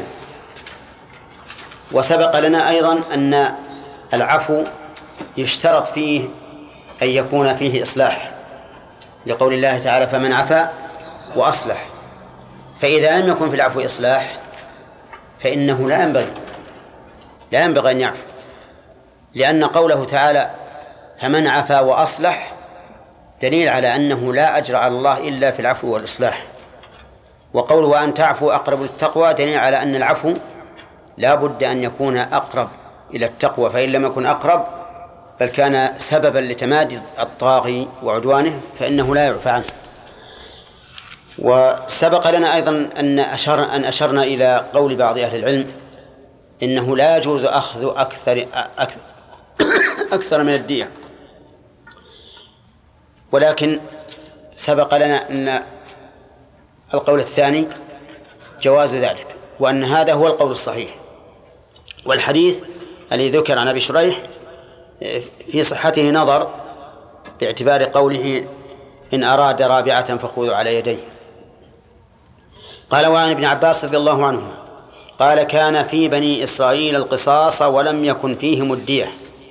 وسبق لنا أيضا أن العفو يشترط فيه أن يكون فيه إصلاح، لقول الله تعالى فمن عفا وأصلح. فإذا لم يكن في العفو إصلاح فإنه لا ينبغي لا ينبغي أن يعفو، لأن قوله تعالى فمن عفا وأصلح دليل على أنه لا أجر على الله إلا في العفو والإصلاح. وقوله وأن تعفو أقرب للتقوى دليل على أن العفو لا بد أن يكون أقرب إلى التقوى، فإن لم يكن أقرب بل كان سببا لتمادي الطاغي وعدوانه فإنه لا يعفى عنه. وسبق لنا أيضا أن, أشار أن أشرنا إلى قول بعض أهل العلم إنه لا يجوز أخذ أكثر أكثر, أكثر من الدية، ولكن سبق لنا أن القول الثاني جواز ذلك، وأن هذا هو القول الصحيح. والحديث الذي ذكر عن أبي شريح في صحته نظر باعتبار قوله إن أراد رابعة فخذوا على يديه. قال وعن ابن عباس رضي الله عنهما قال كان في بني إسرائيل القصاص ولم يكن فيهم الدية.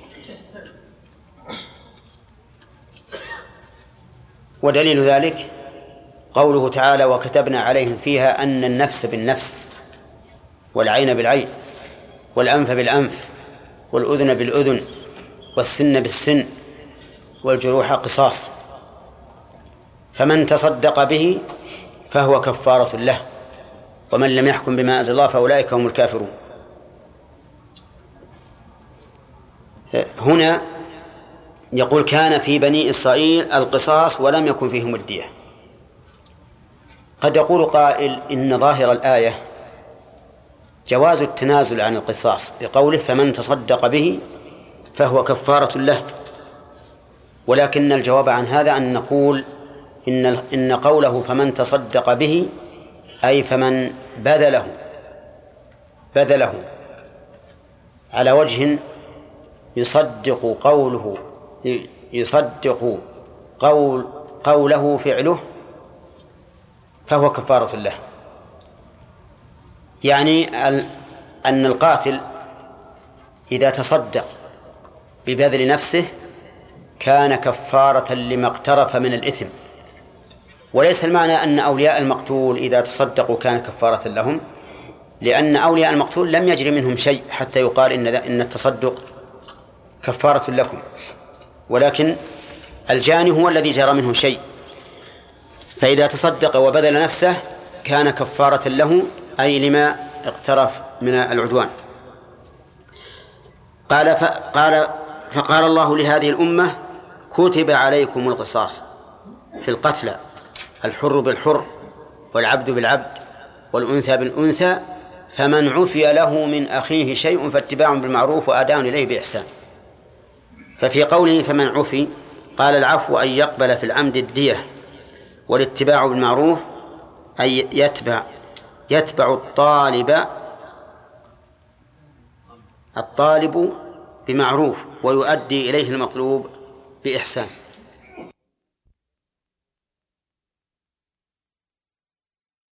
ودليل ذلك قوله تعالى وكتبنا عليهم فيها أن النفس بالنفس والعين بالعين والأنف بالأنف والأذن بالأذن والسن بالسن والجروح قصاص، فمن تصدق به فهو كفارة له، ومن لم يحكم بما أنزل الله فأولئك هم الكافرون. هنا يقول كان في بني إسرائيل القصاص ولم يكن فيهم الدية. قد يقول قائل إن ظاهر الآية جواز التنازل عن القصاص بقوله فمن تصدق به فهو كفارة له، ولكن الجواب عن هذا أن نقول إن إن قوله فمن تصدق به أي فمن بذله بذله على وجه يصدق قوله يصدق قول قوله فعله فهو كفارة له. يعني أن القاتل إذا تصدق ببذل نفسه كان كفارة لما اقترف من الإثم، وليس المعنى أن أولياء المقتول إذا تصدقوا كان كفارة لهم، لأن أولياء المقتول لم يجري منهم شيء حتى يقال إن إن التصدق كفارة لكم، ولكن الجاني هو الذي جرى منه شيء، فإذا تصدق وبذل نفسه كان كفارة له أي لما اقترف من العدوان. قال فقال فقال الله لهذه الأمة كتب عليكم القصاص في القتلى، الحر بالحر والعبد بالعبد والأنثى بالأنثى، فمن عفي له من أخيه شيء فاتباع بالمعروف وأداء إليه بإحسان. ففي قوله فمن عفي قال العفو أن يقبل في العمد الدية، والاتباع بالمعروف أي يتبع يتبع الطالب الطالب بمعروف ويؤدي إليه المطلوب بإحسان.